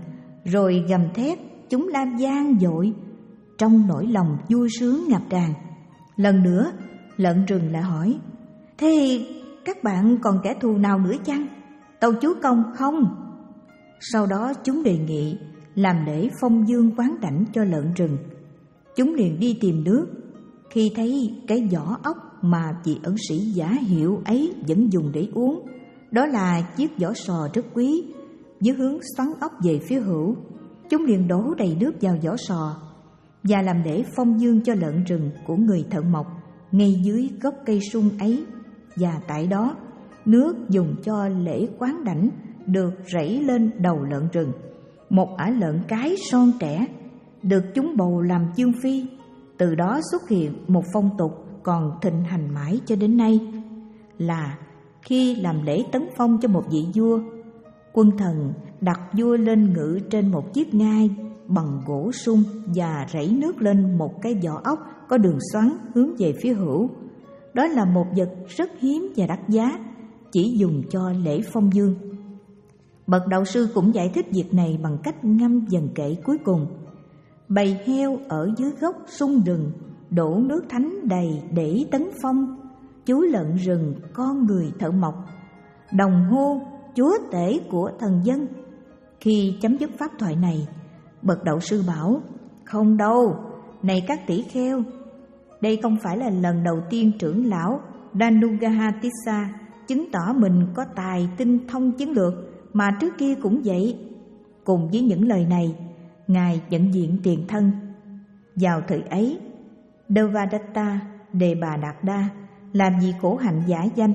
rồi gầm thét, chúng la vang dội, trong nỗi lòng vui sướng ngập tràn. Lần nữa, lợn rừng lại hỏi: thế các bạn còn kẻ thù nào nữa chăng? Tâu chúa công không? Sau đó chúng đề nghị làm lễ phong dương quán đảnh cho lợn rừng. Chúng liền đi tìm nước. Khi thấy cái vỏ ốc mà vị ẩn sĩ giả hiệu ấy vẫn dùng để uống, đó là chiếc vỏ sò rất quý, với hướng xoắn ốc về phía hữu, chúng liền đổ đầy nước vào vỏ sò và làm lễ phong dương cho lợn rừng của người thợ mộc ngay dưới gốc cây sung ấy. Và tại đó, nước dùng cho lễ quán đảnh được rảy lên đầu lợn rừng. Một ả lợn cái son trẻ được chúng bầu làm chương phi. Từ đó xuất hiện một phong tục còn thịnh hành mãi cho đến nay, là khi làm lễ tấn phong cho một vị vua, quân thần đặt vua lên ngự trên một chiếc ngai bằng gỗ sung và rảy nước lên một cái vỏ ốc có đường xoắn hướng về phía hữu. Đó là một vật rất hiếm và đắt giá, chỉ dùng cho lễ phong dương. Bậc đạo sư cũng giải thích việc này bằng cách ngâm dần kệ cuối cùng: bầy heo ở dưới gốc sung rừng đổ nước thánh đầy để tấn phong, chú lợn rừng con người thợ mộc, đồng hô chúa tể của thần dân. Khi chấm dứt pháp thoại này, bậc đạo sư bảo: không đâu, này các tỷ kheo, đây không phải là lần đầu tiên trưởng lão Danugahatissa chứng tỏ mình có tài tinh thông chiến lược, mà trước kia cũng vậy. Cùng với những lời này, Ngài nhận diện tiền thân. Vào thời ấy, Devadatta Đề Bà Đạt Đa làm gì khổ hạnh giả danh.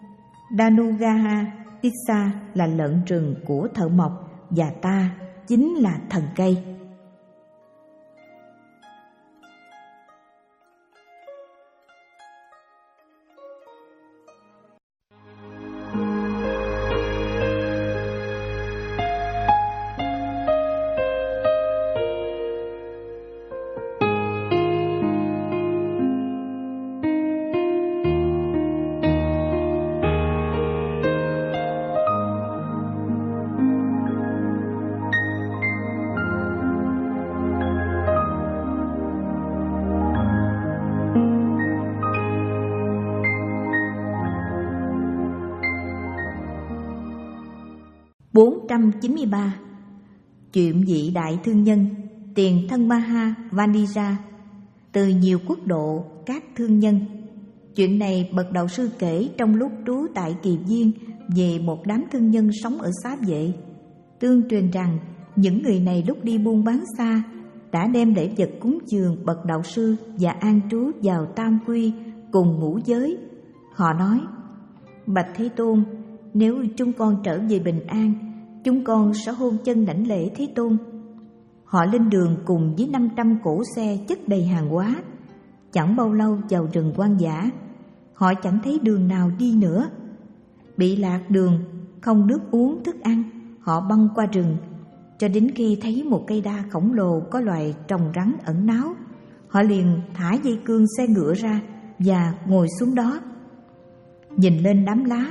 Danugahatissa là lợn rừng của thợ mộc, và ta chính là thần cây. bốn trăm chín mươi ba. Chuyện vị đại thương nhân tiền thân Maha Vanija từ nhiều quốc độ các thương nhân. Chuyện này bậc đạo sư kể trong lúc trú tại Kỳ Viên về một đám thương nhân sống ở Xá Vệ. Tương truyền rằng những người này lúc đi buôn bán xa đã đem lễ vật cúng dường bậc đạo sư và an trú vào tam quy cùng ngũ giới. Họ nói: bạch Thế Tôn, nếu chúng con trở về bình an, chúng con sẽ hôn chân đảnh lễ Thế Tôn. Họ lên đường cùng với năm trăm cỗ xe chất đầy hàng hóa. Chẳng bao lâu vào rừng hoang dã, họ chẳng thấy đường nào đi nữa. Bị lạc đường, không nước uống thức ăn, họ băng qua rừng cho đến khi thấy một cây đa khổng lồ có loài trồng rắn ẩn náu. Họ liền thả dây cương xe ngựa ra và ngồi xuống đó. Nhìn lên đám lá,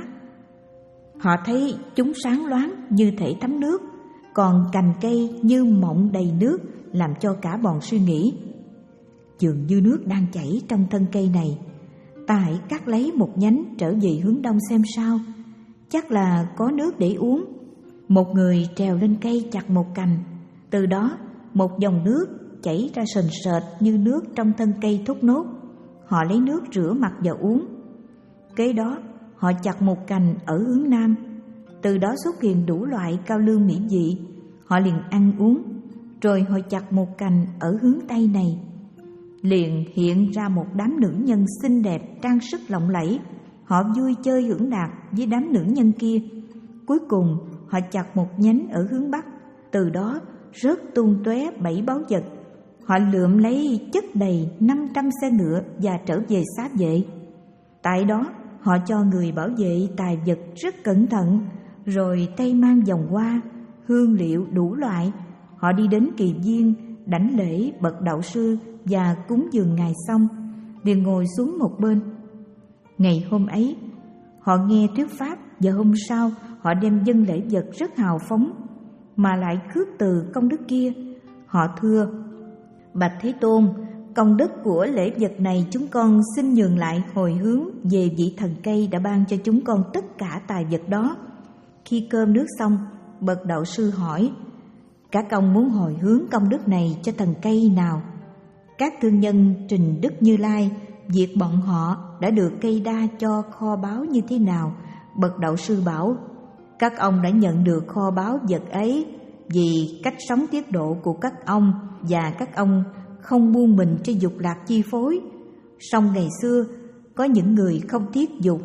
họ thấy chúng sáng loáng như thể thấm nước, còn cành cây như mộng đầy nước, làm cho cả bọn suy nghĩ: dường như nước đang chảy trong thân cây này, ta hãy cắt lấy một nhánh trở về hướng đông xem sao, chắc là có nước để uống. Một người trèo lên cây chặt một cành, từ đó một dòng nước chảy ra sền sệt như nước trong thân cây thốt nốt. Họ lấy nước rửa mặt và uống. Kế đó họ chặt một cành ở hướng nam, từ đó xuất hiện đủ loại cao lương mỹ vị. Họ liền ăn uống. Rồi họ chặt một cành ở hướng tây này, liền hiện ra một đám nữ nhân xinh đẹp trang sức lộng lẫy. Họ vui chơi hưởng lạc với đám nữ nhân kia. Cuối cùng họ chặt một nhánh ở hướng bắc, từ đó rớt tung tóe bảy báu vật. Họ lượm lấy chất đầy năm trăm xe ngựa và trở về Xá Vệ. Tại đó họ cho người bảo vệ tài vật rất cẩn thận, rồi tay mang vòng hoa, hương liệu đủ loại. Họ đi đến Kỳ Viên đảnh lễ bậc đạo sư và cúng dường ngài xong, liền ngồi xuống một bên. Ngày hôm ấy họ nghe thuyết pháp, và hôm sau họ đem dâng lễ vật rất hào phóng. mà lại khước từ công đức kia. Họ thưa: Bạch Thế Tôn, công đức của lễ vật này chúng con xin nhường lại hồi hướng về vị thần cây đã ban cho chúng con tất cả tài vật đó. Khi cơm nước xong, bậc đạo sư hỏi: Các ông muốn hồi hướng công đức này cho thần cây nào? Các thương nhân trình Đức Như Lai việc bọn họ đã được cây đa cho kho báu như thế nào? Bậc đạo sư bảo: Các ông đã nhận được kho báu vật ấy vì cách sống tiết độ của các ông, và các ông không buông mình cho dục lạc chi phối. Song ngày xưa có những người không tiết dục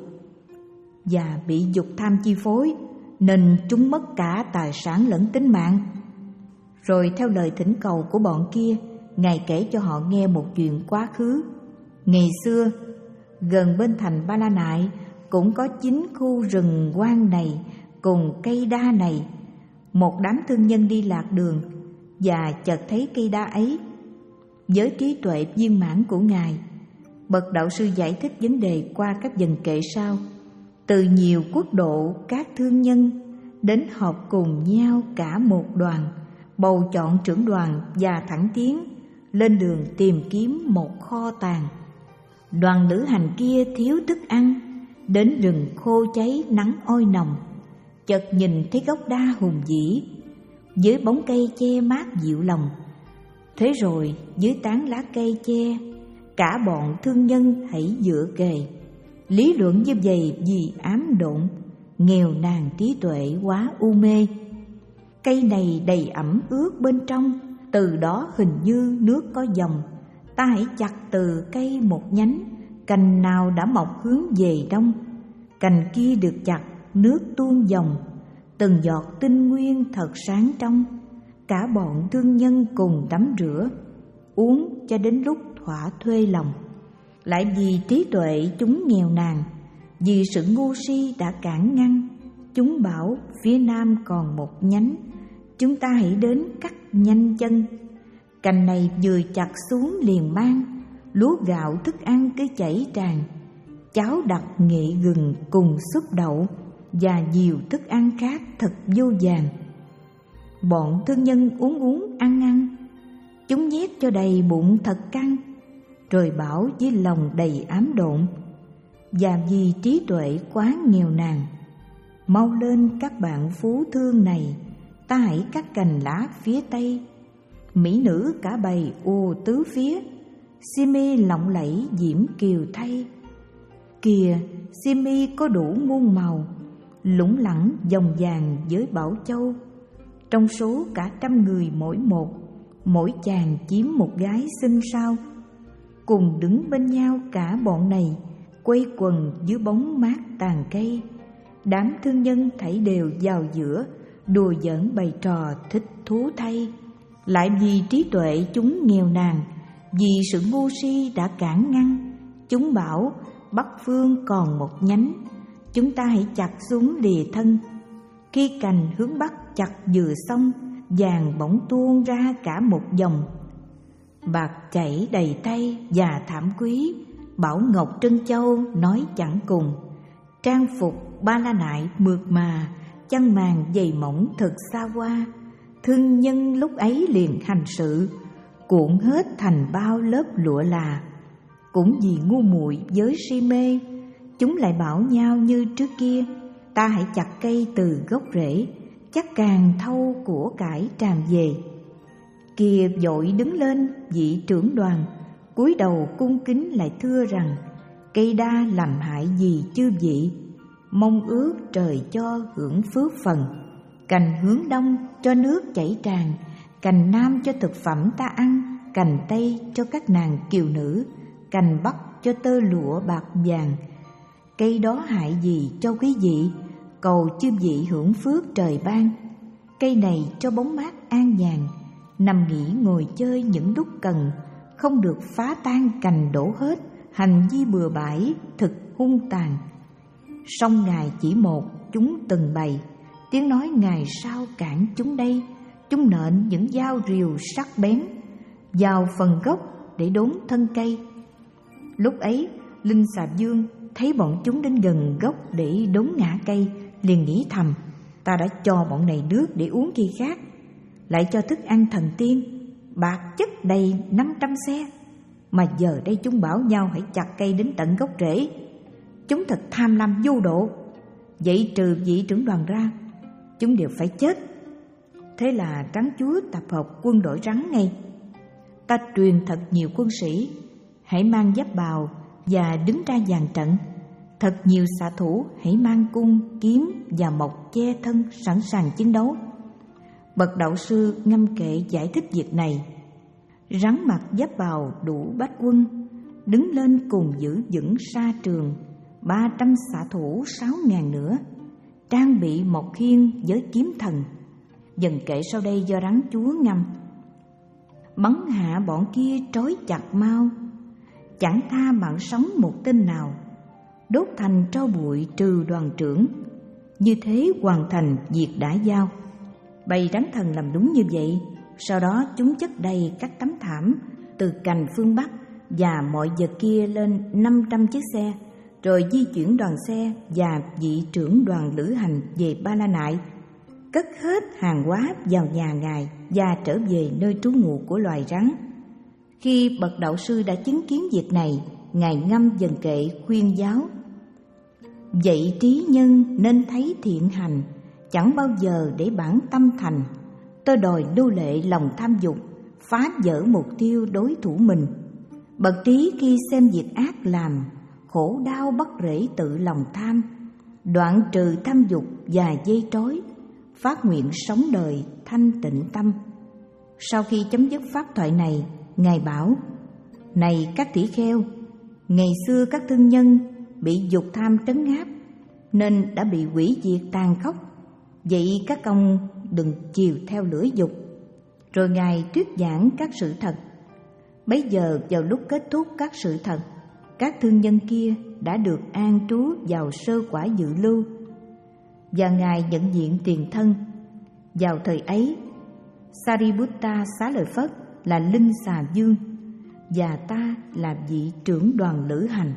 và bị dục tham chi phối, nên chúng mất cả tài sản lẫn tính mạng. Rồi theo lời thỉnh cầu của bọn kia, Ngài kể cho họ nghe một chuyện quá khứ. Ngày xưa, gần bên thành Ba La Nại cũng có chín khu rừng hoang này cùng cây đa này. Một đám thương nhân đi lạc đường và chợt thấy cây đa ấy. Với trí tuệ viên mãn của Ngài, bậc đạo sư giải thích vấn đề qua các dần kệ sau. Từ nhiều quốc độ các thương nhân đến họp cùng nhau cả một đoàn, bầu chọn trưởng đoàn và thẳng tiến lên đường tìm kiếm một kho tàng. Đoàn lữ hành kia thiếu thức ăn, đến rừng khô cháy nắng oi nồng, chợt nhìn thấy gốc đa hùng vĩ dưới bóng cây che mát dịu lòng. Thế rồi dưới tán lá cây che, cả bọn thương nhân hãy dựa kề, lý luận như vậy vì ám độn, nghèo nàn trí tuệ quá u mê. Cây này đầy ẩm ướt bên trong, từ đó hình như nước có dòng. Ta hãy chặt từ cây một nhánh, cành nào đã mọc hướng về đông, cành kia được chặt, nước tuôn dòng, từng giọt tinh nguyên thật sáng trong. Cả bọn thương nhân cùng tắm rửa, uống cho đến lúc thỏa thuê lòng. Lại vì trí tuệ chúng nghèo nàn, vì sự ngu si đã cản ngăn, chúng bảo phía nam còn một nhánh, chúng ta hãy đến cắt nhanh chân. Cành này vừa chặt xuống liền mang, lúa gạo thức ăn cứ chảy tràn, cháo đặc nghệ gừng cùng súp đậu và nhiều thức ăn khác thật vô vàn. Bọn thương nhân uống uống ăn ăn, chúng nhét cho đầy bụng thật căng, rồi bảo với lòng đầy ám độn: Và vì trí tuệ quá nghèo nàn, mau lên các bạn phú thương này, ta hãy cắt cành lá phía tây. Mỹ nữ cả bầy ùa tứ phía, si mi lộng lẫy diễm kiều thay. Kìa, si mi có đủ muôn màu, lủng lẳng dòng vàng với bảo châu. Trong số cả trăm người mỗi một, mỗi chàng chiếm một gái xinh sao. Cùng đứng bên nhau cả bọn này, quây quần dưới bóng mát tàn cây. Đám thương nhân thảy đều vào giữa, đùa giỡn bày trò thích thú thay. Lại vì trí tuệ chúng nghèo nàn, vì sự ngu si đã cản ngăn, chúng bảo bắc phương còn một nhánh, chúng ta hãy chặt xuống lìa thân. Khi cành hướng bắc chặt vừa xong, vàng bỗng tuôn ra cả một dòng. Bạc chảy đầy tay và thảm quý, bảo ngọc trân châu nói chẳng cùng. Trang phục Ba La Nại mượt mà, chăn màn dày mỏng thật xa hoa. Thương nhân lúc ấy liền hành sự, cuộn hết thành bao lớp lụa là. Cũng vì ngu muội với si mê, chúng lại bảo nhau như trước kia: Ta hãy chặt cây từ gốc rễ, chắc càng thâu của cải tràn về. Kìa vội đứng lên vị trưởng đoàn, cúi đầu cung kính lại thưa rằng: Cây đa làm hại gì chư vị, mong ước trời cho hưởng phước phần. Cành hướng đông cho nước chảy tràn, cành nam cho thực phẩm ta ăn, cành tây cho các nàng kiều nữ, cành bắc cho tơ lụa bạc vàng. Cây đó hại gì cho quý vị, cầu chư vị hưởng phước trời ban. Cây này cho bóng mát an nhàn, nằm nghỉ ngồi chơi những lúc cần, không được phá tan cành đổ hết, hành vi bừa bãi thực hung tàn. Song Ngài chỉ một, chúng từng bày, tiếng nói Ngài sao cản chúng đây. Chúng nện những dao rìu sắc bén vào phần gốc để đốn thân cây. Lúc ấy Linh Xà Dương thấy bọn chúng đến gần gốc để đốn ngã cây, liền nghĩ thầm: Ta đã cho bọn này nước để uống khi khác, lại cho thức ăn thần tiên, bạc chất đầy năm trăm xe. Mà giờ đây chúng bảo nhau hãy chặt cây đến tận gốc rễ. Chúng thật tham lam vô độ. Vậy trừ vị trưởng đoàn ra, chúng đều phải chết. Thế là rắn chúa tập hợp quân đội rắn ngay. Ta truyền thật nhiều quân sĩ, hãy mang giáp bào và đứng ra dàn trận. Thật nhiều xạ thủ hãy mang cung, kiếm và mộc che thân sẵn sàng chiến đấu. Bậc đạo sư ngâm kệ giải thích việc này. Rắn mặc giáp bào đủ bách quân, đứng lên cùng giữ vững sa trường, ba trăm xạ thủ sáu ngàn nữa, trang bị một khiên với kiếm thần. Dần kệ sau đây do rắn chúa ngâm. Bắn hạ bọn kia trói chặt mau, chẳng tha mạng sống một tên nào, đốt thành tro bụi trừ đoàn trưởng. Như thế hoàn thành việc đã giao. Bầy rắn thần làm đúng như vậy. Sau đó chúng chất đầy các tấm thảm từ cành phương Bắc và mọi vật kia lên năm trăm chiếc xe, rồi di chuyển đoàn xe và vị trưởng đoàn lữ hành về Ba La Nại, cất hết hàng hóa vào nhà Ngài và trở về nơi trú ngụ của loài rắn. Khi bậc đạo sư đã chứng kiến việc này, Ngài ngâm dần kệ khuyên giáo: vậy trí nhân nên thấy thiện hành, chẳng bao giờ để bản tâm thành. Tôi đòi nô lệ lòng tham dục, phá vỡ mục tiêu đối thủ mình. Bậc trí khi xem việc ác làm, khổ đau bắt rễ tự lòng tham, đoạn trừ tham dục và dây trói, phát nguyện sống đời thanh tịnh tâm. Sau khi chấm dứt pháp thoại này, Ngài bảo: này các tỷ kheo, ngày xưa các thương nhân bị dục tham trấn áp nên đã bị hủy diệt tàn khốc. Vậy các ông đừng chiều theo lửa dục. Rồi Ngài thuyết giảng các sự thật. Bấy giờ vào lúc kết thúc các sự thật, các thương nhân kia đã được an trú vào sơ quả dự lưu, và Ngài nhận diện tiền thân. Vào thời ấy, Sariputta xá lời Phất là Linh Xà Dương, và ta là vị trưởng đoàn lữ hành.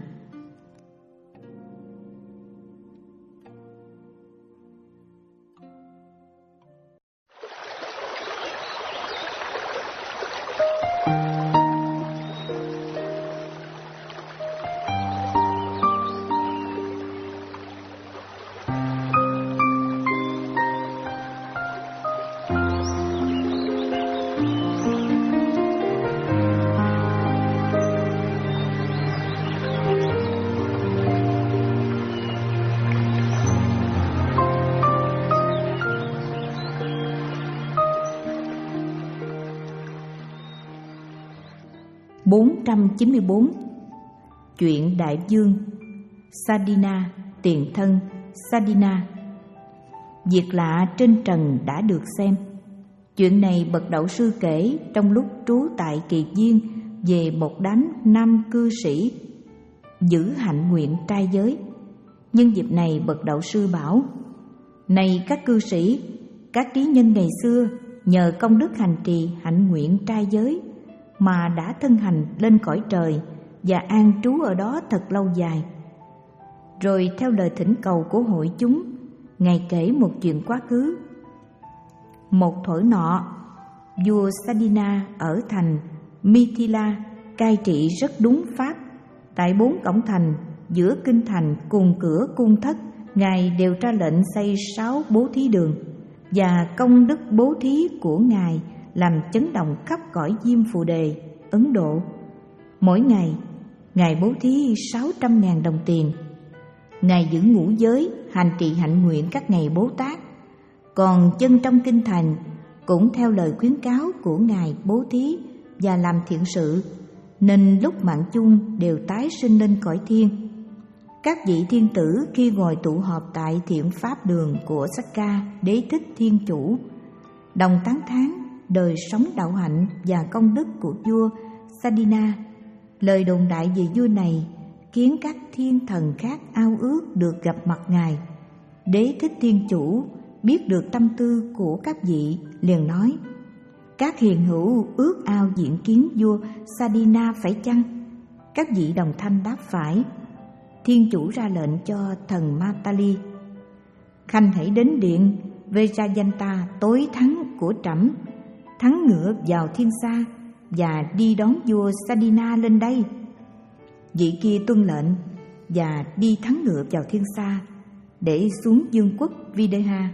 bốn trăm chín mươi tư. Chuyện Đại Dương Sadina, tiền thân Sadina. Việc lạ trên trần đã được xem. Chuyện này bậc đạo sư kể trong lúc trú tại Kỳ Viên về một đám nam cư sĩ giữ hạnh nguyện trai giới. Nhân dịp này bậc đạo sư bảo: này các cư sĩ, các trí nhân ngày xưa nhờ công đức hành trì hạnh nguyện trai giới mà đã thân hành lên cõi trời và an trú ở đó thật lâu dài. Rồi theo lời thỉnh cầu của hội chúng, Ngài kể một chuyện quá khứ. Một thuở nọ, vua Sadina ở thành Mithila cai trị rất đúng pháp. Tại bốn cổng thành giữa kinh thành cùng cửa cung thất, Ngài đều ra lệnh xây sáu bố thí đường, và công đức bố thí của Ngài làm chấn động khắp cõi Diêm Phù Đề, Ấn Độ. Mỗi ngày, Ngài bố thí sáu trăm ngàn đồng tiền. Ngài giữ ngũ giới, hành trì hạnh nguyện các ngày Bố Tát. Còn dân trong kinh thành cũng theo lời khuyến cáo của Ngài bố thí và làm thiện sự, nên lúc mạng chung đều tái sinh lên cõi thiên. Các vị thiên tử khi ngồi tụ họp tại thiện pháp đường của Sakka Đế Thích Thiên Chủ, đồng tán thán đời sống đạo hạnh và công đức của vua Sadina. Lời đồn đại về vua này khiến các thiên thần khác ao ước được gặp mặt Ngài. Đế Thích Thiên Chủ biết được tâm tư của các vị, liền nói: các hiền hữu ước ao diện kiến vua Sadina phải chăng? Các vị đồng thanh đáp phải. Thiên Chủ ra lệnh cho thần Matali: khanh hãy đến điện Vajrayanta tối thắng của trẫm, thắng ngựa vào thiên sa và đi đón vua Sadina lên đây. Vị kia tuân lệnh và đi thắng ngựa vào thiên sa để xuống vương quốc Videha.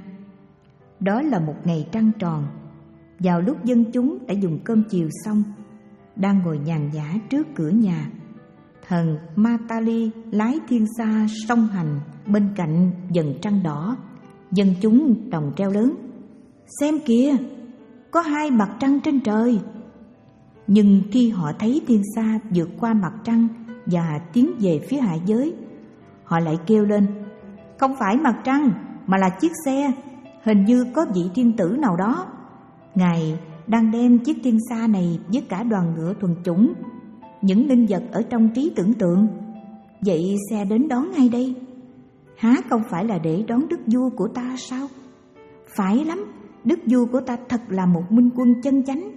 Đó là một ngày trăng tròn, vào lúc dân chúng đã dùng cơm chiều xong, đang ngồi nhàn nhã trước cửa nhà, thần Matali lái thiên sa song hành bên cạnh dần trăng đỏ. Dân chúng đồng reo lớn: "Xem kìa, có hai mặt trăng trên trời!" Nhưng khi họ thấy thiên sa vượt qua mặt trăng và tiến về phía hạ giới, họ lại kêu lên: "Không phải mặt trăng mà là chiếc xe, hình như có vị thiên tử nào đó. Ngài đang đem chiếc thiên sa này với cả đoàn ngựa thuần chủng, những linh vật ở trong trí tưởng tượng. Vậy xe đến đón ngay đây. Há không phải là để đón đức vua của ta sao? Phải lắm, đức vua của ta thật là một minh quân chân chánh."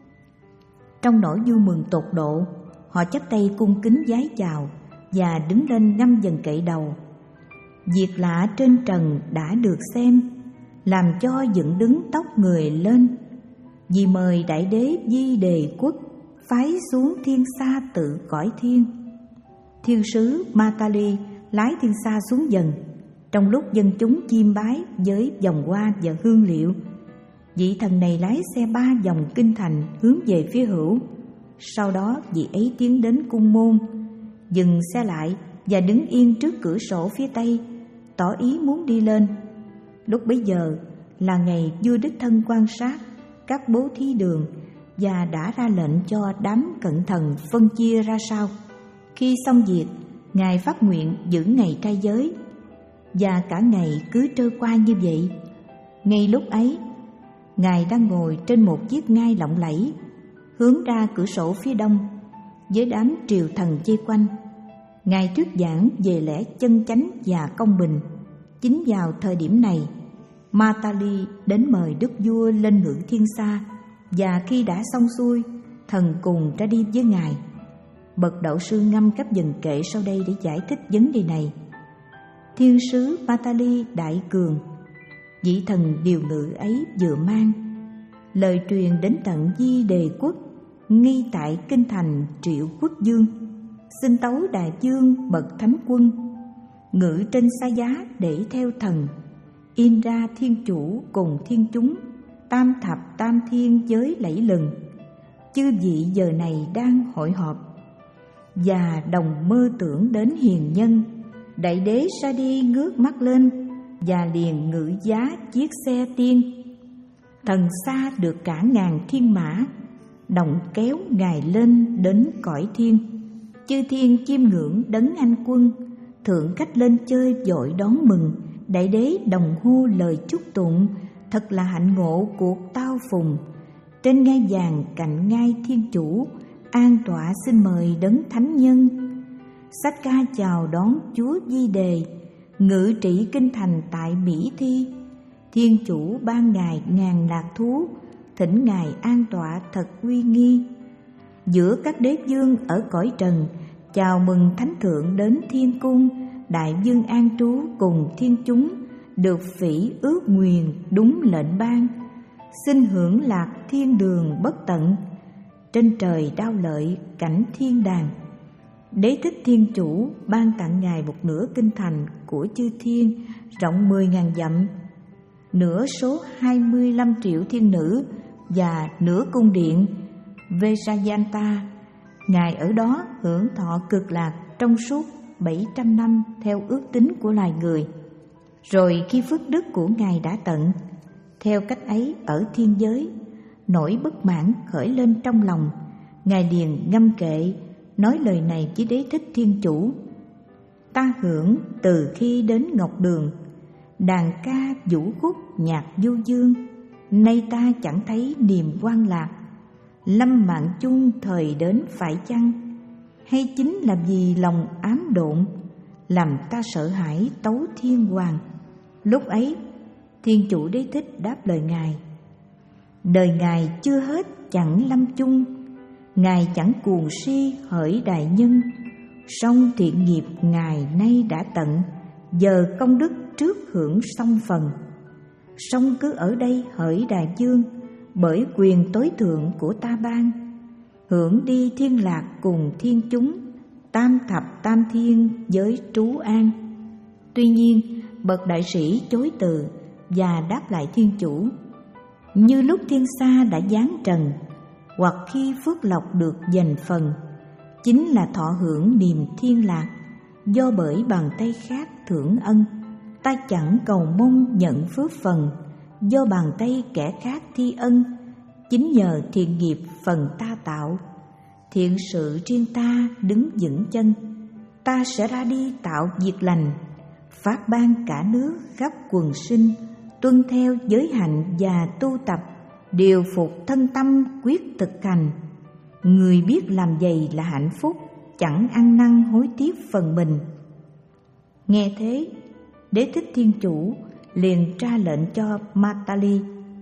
Trong nỗi vui mừng tột độ, họ chắp tay cung kính vái chào và đứng lên ngâm dần kệ đầu. Việc lạ trên trần đã được xem, làm cho dựng đứng tóc người lên. Vì mời đại đế Di Đề Quốc phái xuống thiên sa tự cõi thiên. Thiên sứ Matali lái thiên sa xuống dần, trong lúc dân chúng chiêm bái với vòng hoa và hương liệu. Vị thần này lái xe ba vòng kinh thành hướng về phía hữu. Sau đó vị ấy tiến đến cung môn, dừng xe lại và đứng yên trước cửa sổ phía tây, tỏ ý muốn đi lên. Lúc bấy giờ là ngày vua đích thân quan sát các bố thí đường và đã ra lệnh cho đám cận thần phân chia ra sao. Khi xong việc, Ngài phát nguyện giữ ngày trai giới, và cả ngày cứ trôi qua như vậy. Ngay lúc ấy, Ngài đang ngồi trên một chiếc ngai lộng lẫy, hướng ra cửa sổ phía đông, với đám triều thần vây quanh. Ngài thuyết giảng về lẽ chân chánh và công bình. Chính vào thời điểm này, Matali đến mời đức vua lên ngự thiên sa, và khi đã xong xuôi, thần cùng ra đi với Ngài. Bậc đạo sư ngâm các dần kệ sau đây để giải thích vấn đề này. Thiên sứ Matali đại cường, vị thần điều ngự ấy vừa mang lời truyền đến tận Di Đề Quốc, nghi tại kinh thành Triệu Quốc Dương, xin tấu đại vương bậc thánh quân ngự trên xa giá để theo thần, in ra thiên chủ cùng thiên chúng, tam thập tam thiên giới lẫy lừng. Chư vị giờ này đang hội họp và đồng mơ tưởng đến hiền nhân. Đại đế sa đi ngước mắt lên và liền ngự giá chiếc xe tiên. Thần xa được cả ngàn thiên mã, đồng kéo Ngài lên đến cõi thiên. Chư thiên chiêm ngưỡng đấng anh quân, thượng khách lên chơi vội đón mừng. Đại đế đồng hô lời chúc tụng, thật là hạnh ngộ cuộc tao phùng. Trên ngai vàng cạnh ngai thiên chủ, an tọa xin mời đấng thánh nhân. Sách ca chào đón chúa Di Đề, ngự trị kinh thành tại Mỹ Thi. Thiên chủ ban Ngài ngàn lạc thú, thỉnh Ngài an tọa thật uy nghi. Giữa các đế vương ở cõi trần, chào mừng thánh thượng đến thiên cung. Đại vương an trú cùng thiên chúng, được phỉ ước nguyền đúng lệnh ban. Xin hưởng lạc thiên đường bất tận, trên trời đao lợi cảnh thiên đàng. Đế thích thiên chủ ban tặng Ngài một nửa kinh thành của chư thiên, rộng mười ngàn dặm, nửa số hai mươi lăm triệu thiên nữ và nửa cung điện Vajrayanta. Ngài ở đó hưởng thọ cực lạc trong suốt bảy trăm năm theo ước tính của loài người. Rồi khi phước đức của Ngài đã tận, theo cách ấy ở thiên giới, nỗi bất mãn khởi lên trong lòng. Ngài liền ngâm kệ nói lời này với đế thích thiên chủ: Ta hưởng từ khi đến Ngọc Đường, đàn ca vũ khúc nhạc du dương, nay ta chẳng thấy niềm hoan lạc. Lâm mạng chung thời đến phải chăng, hay chính là vì lòng ám độn, làm ta sợ hãi tấu thiên hoàng. Lúc ấy thiên chủ đế thích đáp lời Ngài: Đời Ngài chưa hết chẳng lâm chung, Ngài chẳng cuồng si hỡi đại nhân. Song thiện nghiệp Ngài nay đã tận, giờ công đức trước hưởng xong phần. song cứ ở đây hỡi đại dương, bởi quyền tối thượng của ta ban. Hưởng đi thiên lạc cùng thiên chúng, tam thập tam thiên giới trú an. Tuy nhiên, bậc đại sĩ chối từ và đáp lại thiên chủ: như lúc thiên sa đã giáng trần, hoặc khi phước lộc được dành phần, chính là thọ hưởng niềm thiên lạc, do bởi bàn tay khác thưởng ân. Ta chẳng cầu mong nhận phước phần, do bàn tay kẻ khác thi ân. Chính nhờ thiện nghiệp phần ta tạo, thiện sự riêng ta đứng vững chân. Ta sẽ ra đi tạo việc lành, phát ban cả nước khắp quần sinh. Tuân theo giới hạnh và tu tập, điều phục thân tâm quyết thực hành. Người biết làm vậy là hạnh phúc, chẳng ăn năn hối tiếc phần mình. Nghe thế, Đế Thích Thiên Chủ liền ra lệnh cho Matali: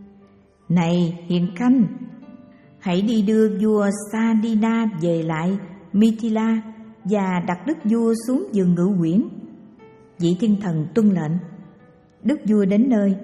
này Hiền Khanh, hãy đi đưa vua Sadina về lại Mithila và đặt đức vua xuống giường ngự quyển. Vị thiên thần tuân lệnh. Đức vua đến nơi,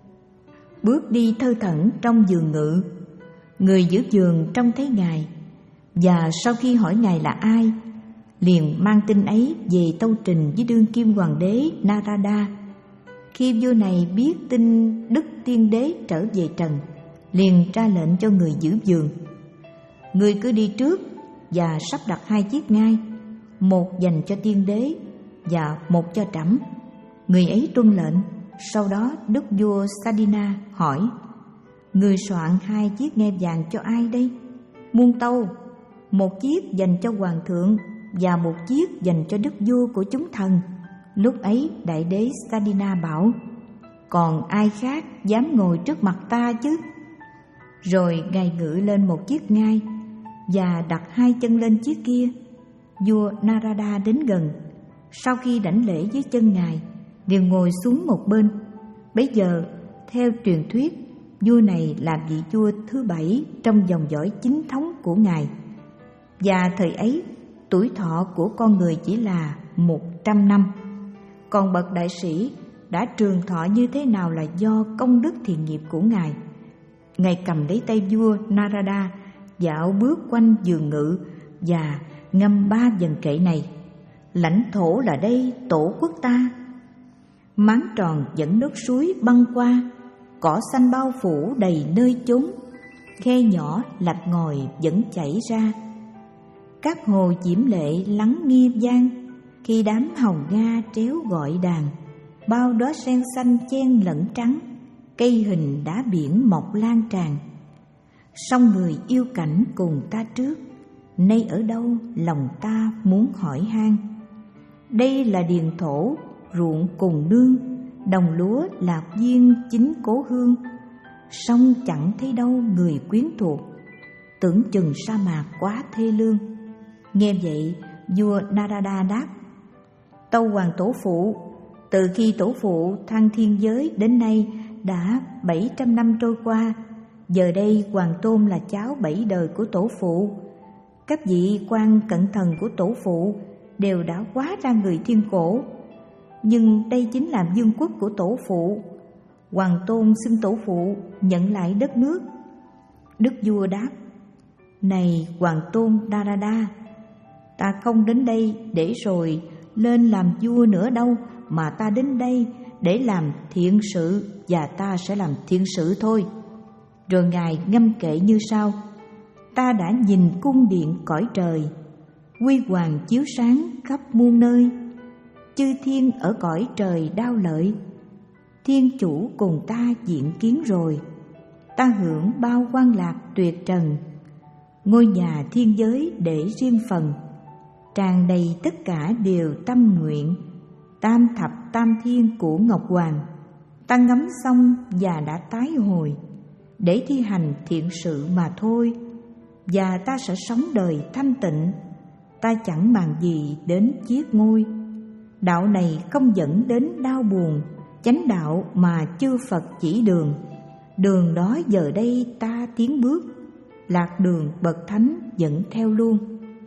bước đi thơ thẩn trong giường ngự. Người giữ giường trông thấy ngài, và sau khi hỏi ngài là ai, liền mang tin ấy về tâu trình với đương kim hoàng đế Narada. Khi vua này biết tin đức tiên đế trở về trần, liền ra lệnh cho người giữ giường: người cứ đi trước và sắp đặt hai chiếc ngai, một dành cho tiên đế và một cho trẫm. Người ấy tuân lệnh. Sau đó đức vua Sadina hỏi: người soạn hai chiếc ngai vàng cho ai đây? Muôn tâu: một chiếc dành cho hoàng thượng và một chiếc dành cho đức vua của chúng thần. Lúc ấy đại đế Sadina bảo: còn ai khác dám ngồi trước mặt ta chứ? Rồi ngài ngự lên một chiếc ngai và đặt hai chân lên chiếc kia. Vua Narada đến gần, sau khi đảnh lễ dưới chân ngài, liền ngồi xuống một bên. Bấy giờ, theo truyền thuyết, vua này là vị vua thứ bảy trong dòng dõi chính thống của ngài. Và thời ấy, tuổi thọ của con người chỉ là một trăm năm. Còn bậc đại sĩ đã trường thọ như thế nào là do công đức thiện nghiệp của ngài. Ngài cầm lấy tay vua Narada, dạo bước quanh giường ngự và ngâm ba dần kệ này: lãnh thổ là đây tổ quốc ta. Máng tròn dẫn nước suối băng qua, cỏ xanh bao phủ đầy nơi chốn. Khe nhỏ lạch ngòi vẫn chảy ra, các hồ diễm lệ lắng nghe vang. Khi đám hồng nga tréo gọi đàn, bao đóa sen xanh chen lẫn trắng, cây hình đá biển mọc lan tràn. Song người yêu cảnh cùng ta trước, nay ở đâu lòng ta muốn hỏi han. Đây là điền thổ, ruộng cùng nương, đồng lúa lạc viên chính cố hương. Song chẳng thấy đâu người quyến thuộc, tưởng chừng sa mạc quá thê lương. Nghe vậy, vua Narada đáp: tâu hoàng tổ phụ, từ khi tổ phụ thăng thiên giới đến nay đã bảy trăm năm trôi qua. Giờ đây Hoàng Tôn là cháu bảy đời của tổ phụ. Các vị quan cận thần của tổ phụ đều đã hóa ra người thiên cổ, nhưng đây chính là vương quốc của tổ phụ. Hoàng Tôn xin tổ phụ nhận lại đất nước. Đức vua đáp: này Hoàng Tôn Narada, ta không đến đây để rồi lên làm vua nữa đâu, mà ta đến đây để làm thiện sự, và ta sẽ làm thiện sự thôi. Rồi ngài ngâm kệ như sau: ta đã nhìn cung điện cõi trời, huy hoàng chiếu sáng khắp muôn nơi. Chư thiên ở cõi trời đao lợi, thiên chủ cùng ta diện kiến rồi. Ta hưởng bao quan lạc tuyệt trần, ngôi nhà thiên giới để riêng phần. Tràn đầy tất cả điều tâm nguyện, tam thập tam thiên của Ngọc Hoàng. Ta ngắm xong và đã tái hồi, để thi hành thiện sự mà thôi. Và ta sẽ sống đời thanh tịnh, ta chẳng màng gì đến chiết ngôi. Đạo này không dẫn đến đau buồn, chánh đạo mà chư Phật chỉ đường. Đường đó giờ đây ta tiến bước, lạc đường bậc thánh dẫn theo luôn.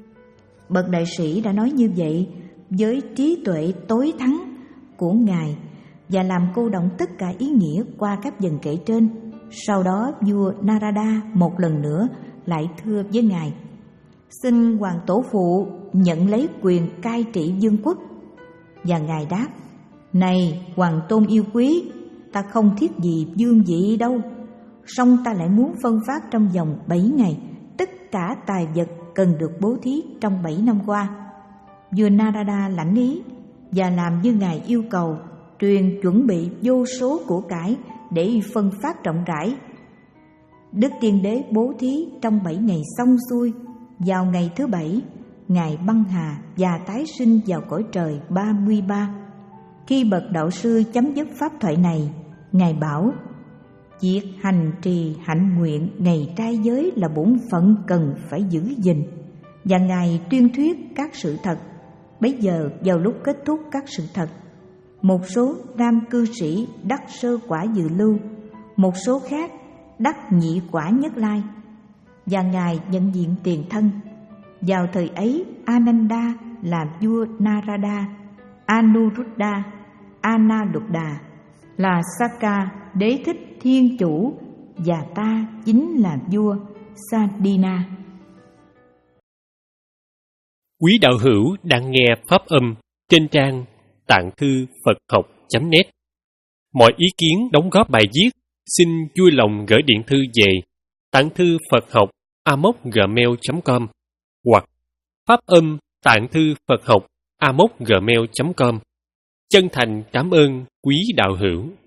Bậc đại sĩ đã nói như vậy với trí tuệ tối thắng của ngài, và làm cô động tất cả ý nghĩa qua các dần kể trên. Sau đó vua Narada một lần nữa lại thưa với ngài: xin hoàng tổ phụ nhận lấy quyền cai trị vương quốc. Và ngài đáp: này hoàng tôn yêu quý, ta không thiết gì vương vị đâu, song ta lại muốn phân phát trong vòng bảy ngày tất cả tài vật cần được bố thí trong bảy năm qua. Vua Narada lãnh ý và làm như ngài yêu cầu, truyền chuẩn bị vô số của cải để phân phát rộng rãi. Đức Tiên Đế bố thí trong bảy ngày xong xuôi. Vào ngày thứ bảy, ngài băng hà và tái sinh vào cõi trời ba mươi ba. Khi bậc đạo sư chấm dứt pháp thoại này, ngài bảo: việc hành trì hạnh nguyện ngày trai giới là bổn phận cần phải giữ gìn. Và ngài tuyên thuyết các sự thật. Bấy giờ vào lúc kết thúc các sự thật, một số nam cư sĩ đắc sơ quả dự lưu, một số khác đắc nhị quả nhất lai, và ngài nhận diện tiền thân. Vào thời ấy, Ananda là vua Narada, Anuruddha, Analuddha là Saka đế thích thiên chủ, và ta chính là vua Sadina. Quý đạo hữu đang nghe pháp âm trên trang tạng thư Phật học chấm net. Mọi ý kiến đóng góp bài viết xin vui lòng gửi điện thư về tạng thư Phật học a m o c gmail chấm com hoặc pháp âm tạng thư Phật học a m o c gmail chấm com. Chân thành cảm ơn quý đạo hữu.